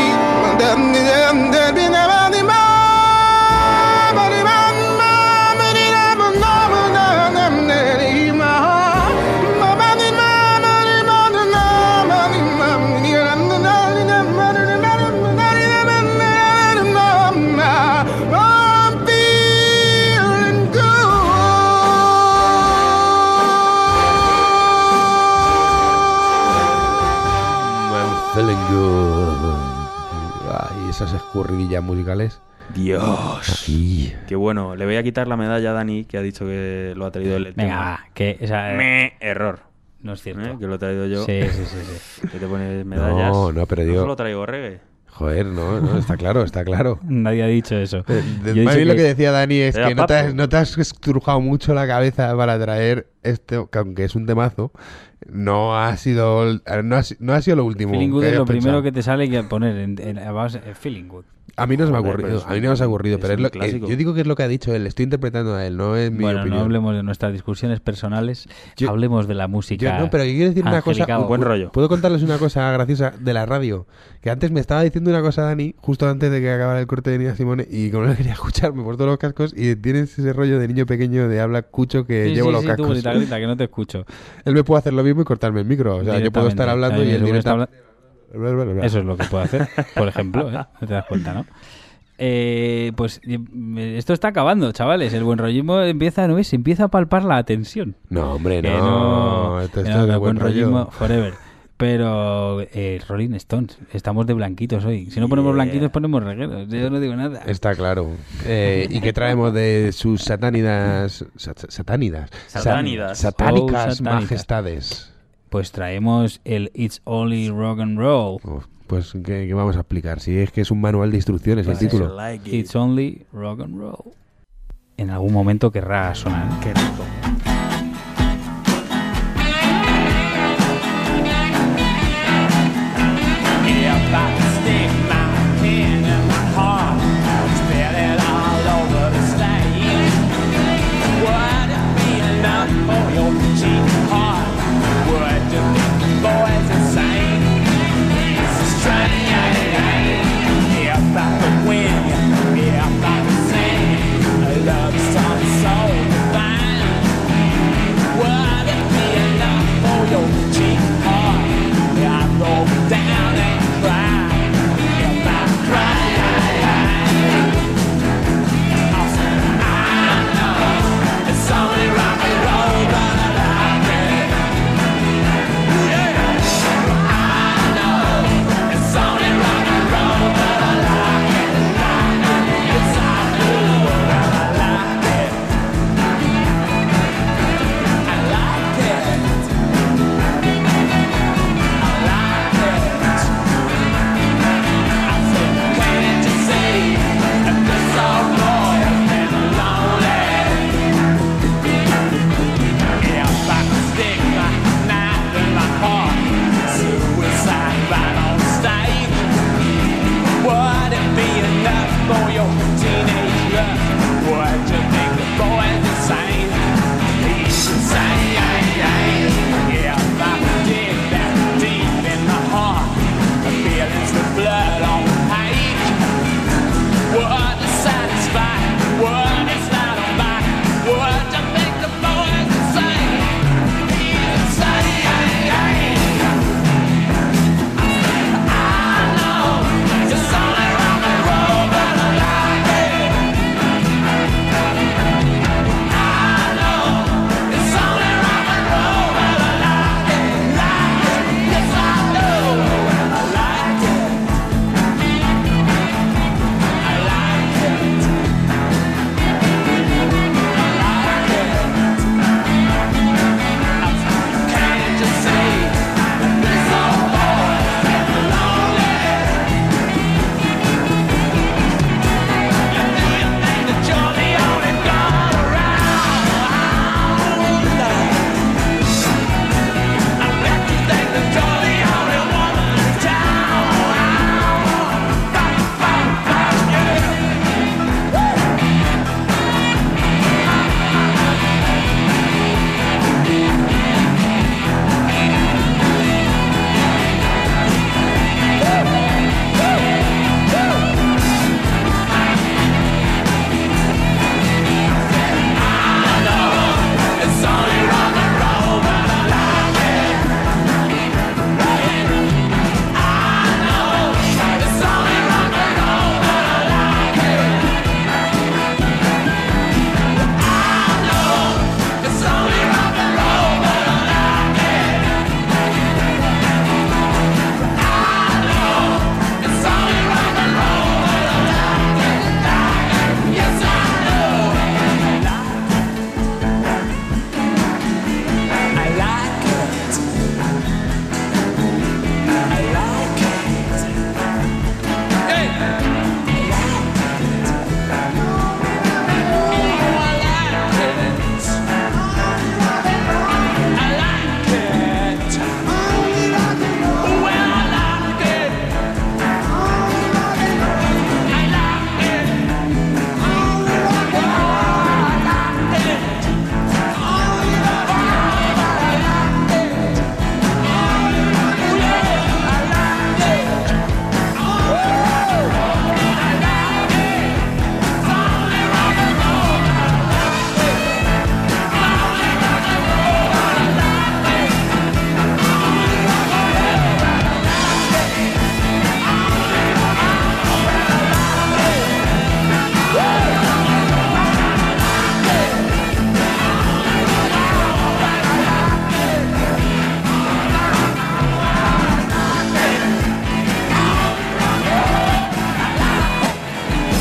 I'm feeling I'm feeling good. Ay, esas escurridillas musicales. Dios. Ay. Qué bueno. Le voy a quitar la medalla a Dani, que ha dicho que lo ha traído él. el Venga, tema. va, que esa, Me, error. no es cierto. ¿Eh? Que lo he traído yo. Sí, sí, sí, sí. Que te pones medallas. No, no, pero digo- solo traigo reggae. Joder, no, no, está claro, está claro. Nadie ha dicho eso. Eh, Yo he Más dicho bien lo que que- decía Dani es Era que no te, has, papo. no te has estrujado mucho la cabeza para traer esto, que aunque es un temazo, no ha sido no ha, si- no ha sido lo último. Feeling good que es hayas lo primero pensado. que te sale que poner en, en, a base- en feeling good. A mí no se me ha Joder, ocurrido, pero es a mí no se me ha un- ocurrido, es pero es un lo, eh, clásico. yo digo que es lo que ha dicho él, estoy interpretando a él, no es mi Bueno, opinión. no hablemos de nuestras discusiones personales, Yo- hablemos de la música. Yo no, pero yo quiero decir una cosa, angelical. Buen rollo. puedo contarles una cosa graciosa de la radio, que antes me estaba diciendo una cosa Dani, justo antes de que acabara el corte de Nina Simone, y como no quería escuchar, me he puesto los cascos y tienes ese rollo de niño pequeño de habla cucho que Sí, llevo sí, los sí, tú cascos. grita, grita, que no te escucho. Él me puede hacer lo mismo y cortarme el micro. O sea, yo puedo estar Directamente. hablando A mí y me él seguro está directamente... habla- Eso es lo que puedo hacer, por ejemplo, ¿eh? No te das cuenta, ¿no? Eh, pues eh, esto está acabando, chavales. El buen rollismo empieza, ¿no ves? Empieza a palpar la tensión. No, hombre, Que no. Esto, que esto no, es que de el buen buen rollo. rollismo forever. Pero eh, Rolling Stones, estamos de blanquitos hoy. Si no ponemos Yeah. blanquitos, ponemos regueros. Yo no digo nada. Está claro. Eh, ¿Y qué traemos de sus satánidas... sat- satánidas? Satánidas. Sa- satánicas Oh, satánicas. majestades? pues traemos el It's Only Rock and Roll. Oh, pues, ¿qué, ¿qué vamos a explicar? Si es que es un manual de instrucciones pues el título. Like it. It's Only Rock and Roll. En algún momento querrá sonar. Qué rico.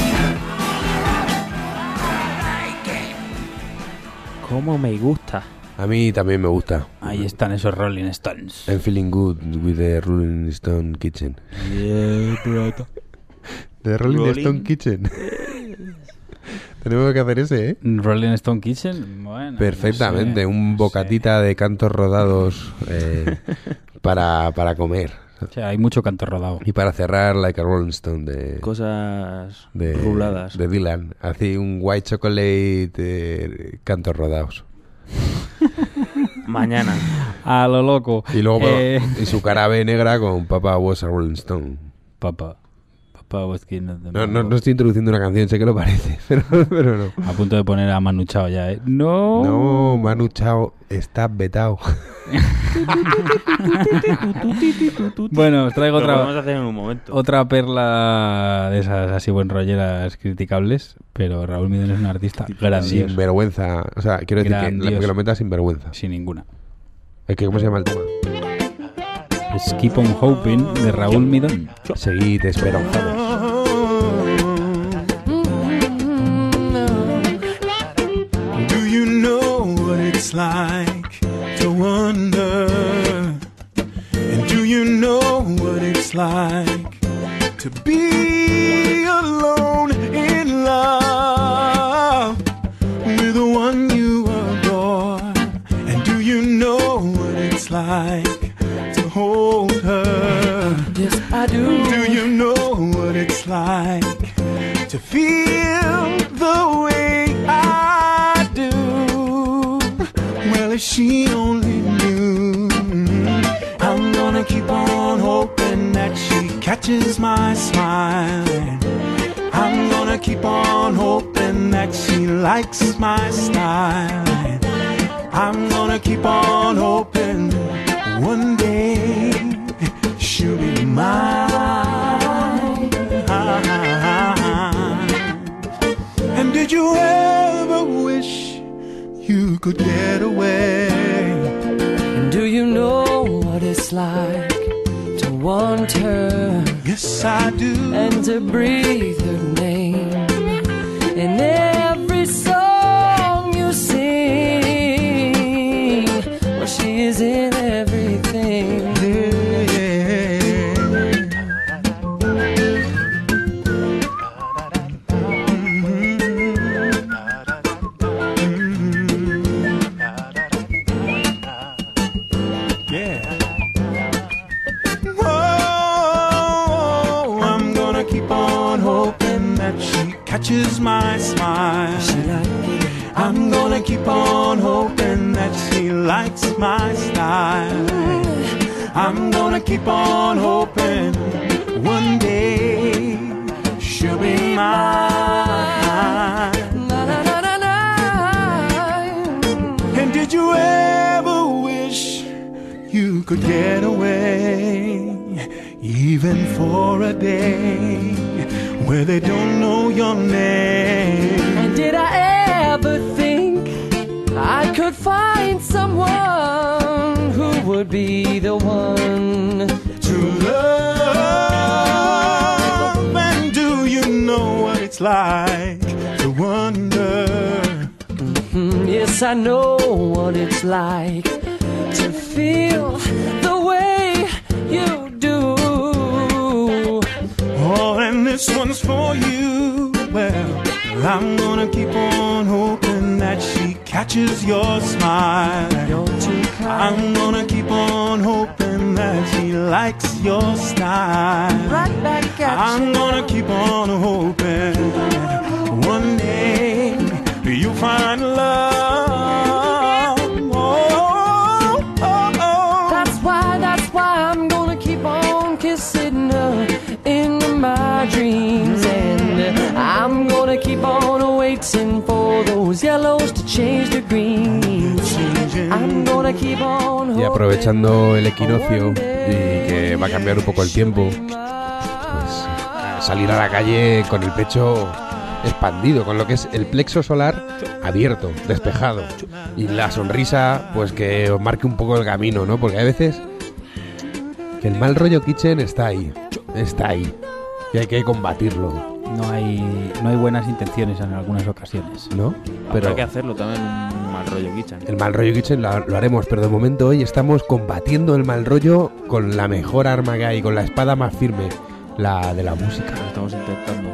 cómo me gusta A mí también me gusta. Ahí están esos Rolling Stones. I'm feeling good with the Rolling Stone Kitchen. Yeah, brother. The Rolling, Rolling. Stone Kitchen. Tenemos que hacer ese, ¿eh? Rolling Stone Kitchen, bueno. Perfectamente, no sé, un no bocatita de cantos rodados eh, para, para comer. O sea, hay mucho canto rodado. Y para cerrar, Like a Rolling Stone de... Cosas de, ruladas. De Dylan. Así un white chocolate, eh, cantos rodados. Mañana. A lo loco. Y luego Eh, y su cara B negra con Papa was a Rolling Stone. Papa. Papa was king of the No, no, no estoy introduciendo una canción, sé que lo parece, pero, pero no. A punto de poner a Manu Chao ya, ¿eh? No. No, Manu Chao está vetado. Bueno, os traigo Lo otra, podemos hacer en un momento. otra perla de esas así buen rolleras criticables, pero Raúl Midón es un artista grandioso. Sin vergüenza. O sea, quiero decir que, Grandioso. la, que lo meta sin vergüenza. Sin ninguna. Es que, ¿cómo se llama el tema? Es Keep on Hoping de Raúl Midón. Seguid esperanzados. Do you know what it's like to wonder? And do you know what it's like to be alone in love with the one you adore? And do you know what it's like to hold her? Yes, I do. Do you know what it's like to feel the way I do? Well, if she only knew, I'm gonna keep on hoping that she catches my smile. I'm gonna keep on hoping that she likes my style. I'm gonna keep on hoping one day she'll be mine. And did you ever wish you could get away? And do you know what it's like to want her? Yes, I do. And to breathe her name in every song you sing. Well, she is in everything. Catches my smile. I'm gonna keep on hoping that she likes my style. I'm gonna keep on hoping one day she'll be mine. And did you ever wish you could get away, even for a day, where they don't know your name? And did I ever think I could find someone who would be the one to love? And do you know what it's like to wonder? Mm-hmm. Yes, I know what it's like to feel the way you do. Oh, and this one's for you. Well, I'm gonna keep on hoping that she catches your smile. You're too kind. I'm gonna keep on hoping that she likes your style. Right back at I'm you. gonna keep on hoping that one day you'll find love. Oh, oh, oh. That's why, that's why I'm gonna keep on kissing her in my dreams, and I'm gonna keep on waiting for those yellows to change to greens. I'm gonna keep on Y aprovechando el equinoccio y que va a cambiar un poco el tiempo, pues salir a la calle con el pecho expandido, con lo que es el plexo solar abierto, despejado, y la sonrisa pues que os marque un poco el camino, ¿no? Porque hay veces que el mal rollo kitchen está ahí, está ahí, y hay que combatirlo. no hay no hay buenas intenciones en algunas ocasiones. ¿No? Pero hay que hacerlo también un mal rollo kitchen. El mal rollo kitchen lo, lo haremos, pero de momento hoy estamos combatiendo el mal rollo con la mejor arma que hay, con la espada más firme, la de la música. Lo estamos intentando.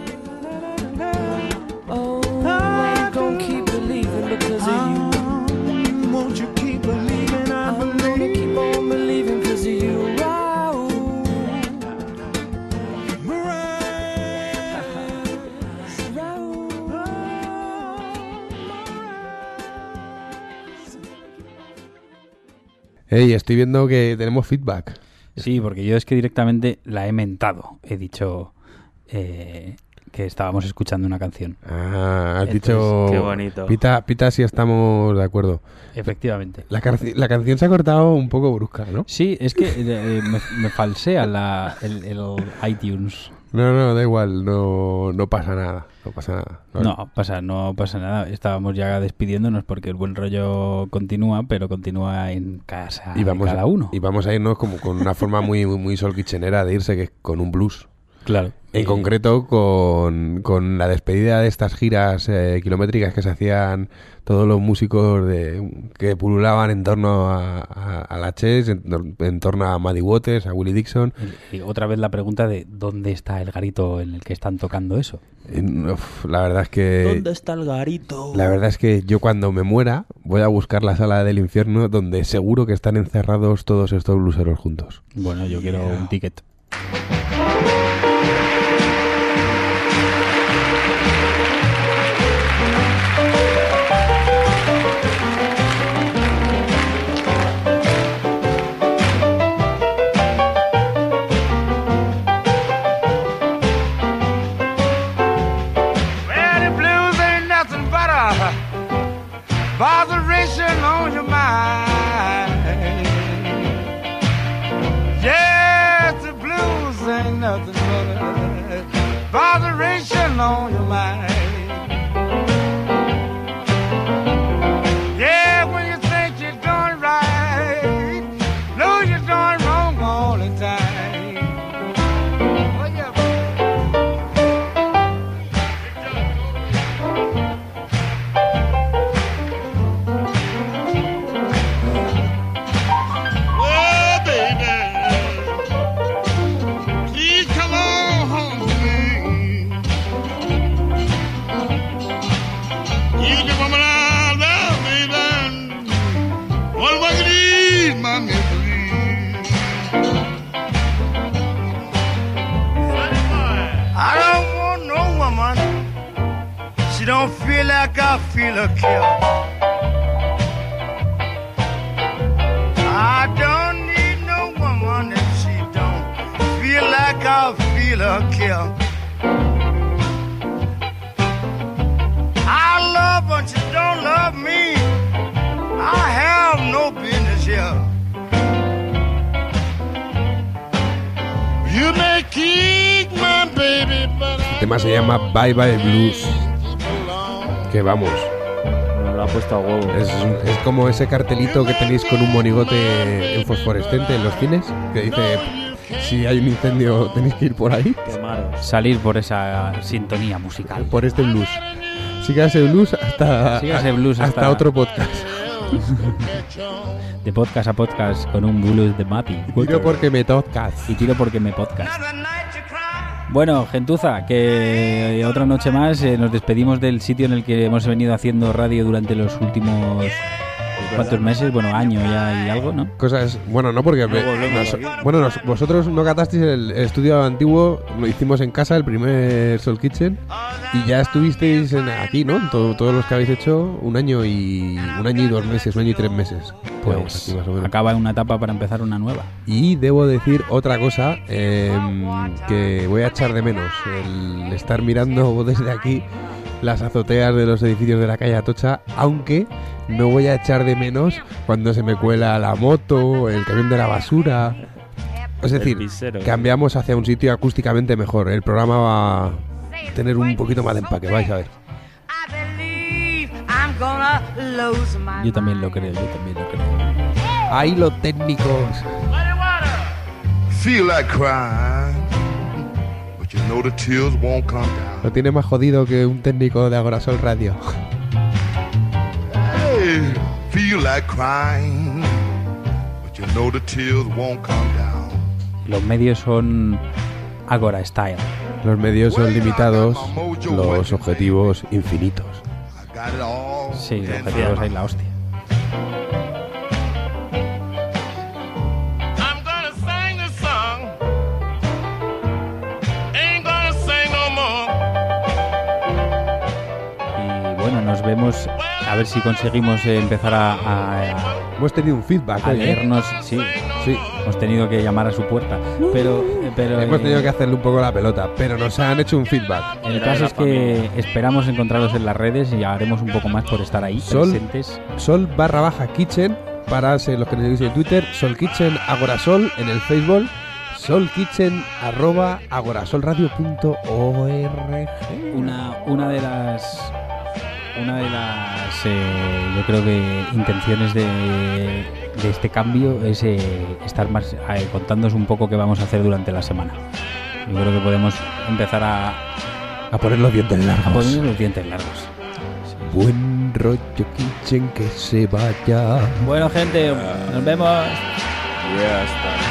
Hey, estoy viendo que tenemos feedback. Sí, porque yo es que directamente la he mentado. He dicho eh, que estábamos escuchando una canción. Ah, has Entonces, dicho... qué bonito. Pita, pita si estamos de acuerdo. Efectivamente. La, canci- la canción se ha cortado un poco brusca, ¿no? Sí, es que eh, me, me falsea la, el, el iTunes. No, no, da igual, no, no pasa nada. No pasa nada. No, pasa, no pasa nada. Estábamos ya despidiéndonos porque el buen rollo continúa, pero continúa en casa y vamos de cada a, uno. Y vamos a irnos como con una forma muy, muy, muy soul kitchenera de irse, que es con un blues. Claro. En Eh, concreto con, con la despedida de estas giras eh, kilométricas que se hacían todos los músicos de, que pululaban en torno a, a, a la Chess, en, en torno a Muddy Waters, a Willie Dixon. Y otra vez la pregunta de ¿dónde está el garito en el que están tocando eso? En, uf, la verdad es que... ¿Dónde está el garito? La verdad es que yo cuando me muera voy a buscar la sala del infierno donde seguro que están encerrados todos estos blueseros juntos. Bueno, yo quiero un ticket. Botheration on your mind. Yes, the blues ain't nothing but a botheration on your mind. Yeah, when you think you're doing right, no, you're doing wrong all the time. Oh, yeah. She don't feel like I feel a kill. I don't need no woman if she don't feel like I feel a kill. I love but she don't love me. I have no business here. You may kick my baby, but I El tema se llama Bye Bye Blues. Que vamos. Me lo ha puesto a huevo. Es, es como ese cartelito que tenéis con un monigote en fosforescente en los cines, que dice, si hay un incendio tenéis que ir por ahí. Salir por esa sintonía musical. Por este blues. Sígase blues hasta, Sígase blues hasta, hasta otro podcast. De podcast a podcast con un blues de Mati. Y tiro porque me podcast. Y tiro porque me podcast. Bueno, gentuza, que otra noche más eh, nos despedimos del sitio en el que hemos venido haciendo radio durante los últimos... ¿Cuántos meses? Bueno, año ya y algo, ¿no? Cosas, bueno, no porque me- nos- bueno, nos- vosotros no catasteis el, el estudio antiguo, lo hicimos en casa, el primer Soul Kitchen, y ya estuvisteis en, aquí, ¿no? Todo- todos los que habéis hecho un año y un año y dos meses, un año y tres meses. Llevamos Pues aquí, más o menos. acaba una etapa para empezar una nueva. Y debo decir otra cosa eh, que voy a echar de menos, el estar mirando desde aquí las azoteas de los edificios de la calle Atocha, aunque no voy a echar de menos cuando se me cuela la moto, el camión de la basura. Es El decir, pisero. cambiamos hacia un sitio acústicamente mejor. El programa va a tener un poquito más de empaque, vais a ver. I'm gonna lose my Yo también lo creo, yo también lo creo. Ahí los técnicos. Feel like crying, but you know the tears won't come down. Lo tiene más jodido que un técnico de Agorasol Radio. Hey, feel like crying, but you know the tears won't come down. Los medios son Agora Style. Los medios son limitados, los objetivos infinitos. Sí, los objetivos hay la hostia. Y bueno, nos vemos. A ver si conseguimos eh, empezar a, a, a... Hemos tenido un feedback. A ¿eh? leernos, sí, sí. Hemos tenido que llamar a su puerta. Pero, pero Hemos tenido eh, que hacerle un poco la pelota, pero nos han hecho un feedback. El caso es que esperamos encontraros en las redes y haremos un poco más por estar ahí Sol, presentes. Sol barra baja kitchen, para los que nos seguís en Twitter, Sol Kitchen Agorasol en el Facebook, Sol Kitchen arroba agorasolradio punto org. Una, una de las una de las eh, yo creo que intenciones de, de este cambio es eh, estar más eh, contándoos un poco qué vamos a hacer durante la semana. Yo creo que podemos empezar a a poner los dientes largos. A poner los dientes largos. Sí. Buen rollo kitchen, que se vaya. Bueno, gente, nos vemos. Ya está.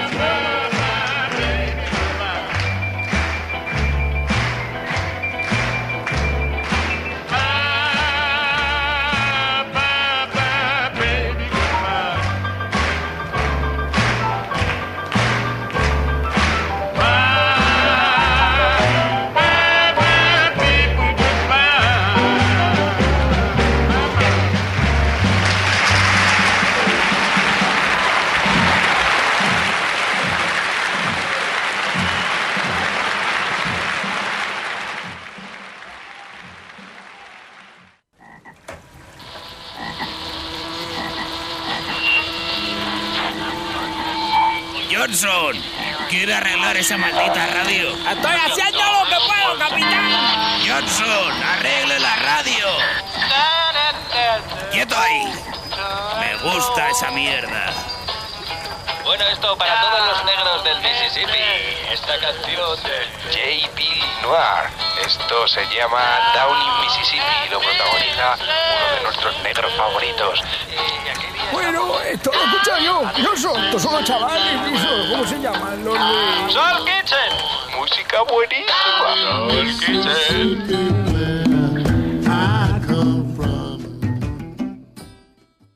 Johnson, quiere arreglar esa maldita radio. ¡Estoy haciendo lo que puedo, capitán! Johnson, arregle la radio. ¡Quieto ahí! Me gusta esa mierda. Bueno, esto para todos los negros del Mississippi. Esta canción de J P Noir. Esto se llama Down in Mississippi y lo protagoniza uno de nuestros negros favoritos. Bueno, esto lo escucho yo. Yo soy, estos son los chavales, esos, ¿cómo se llaman? Los de... Soul Kitchen. Música buenísima. Soul Kitchen.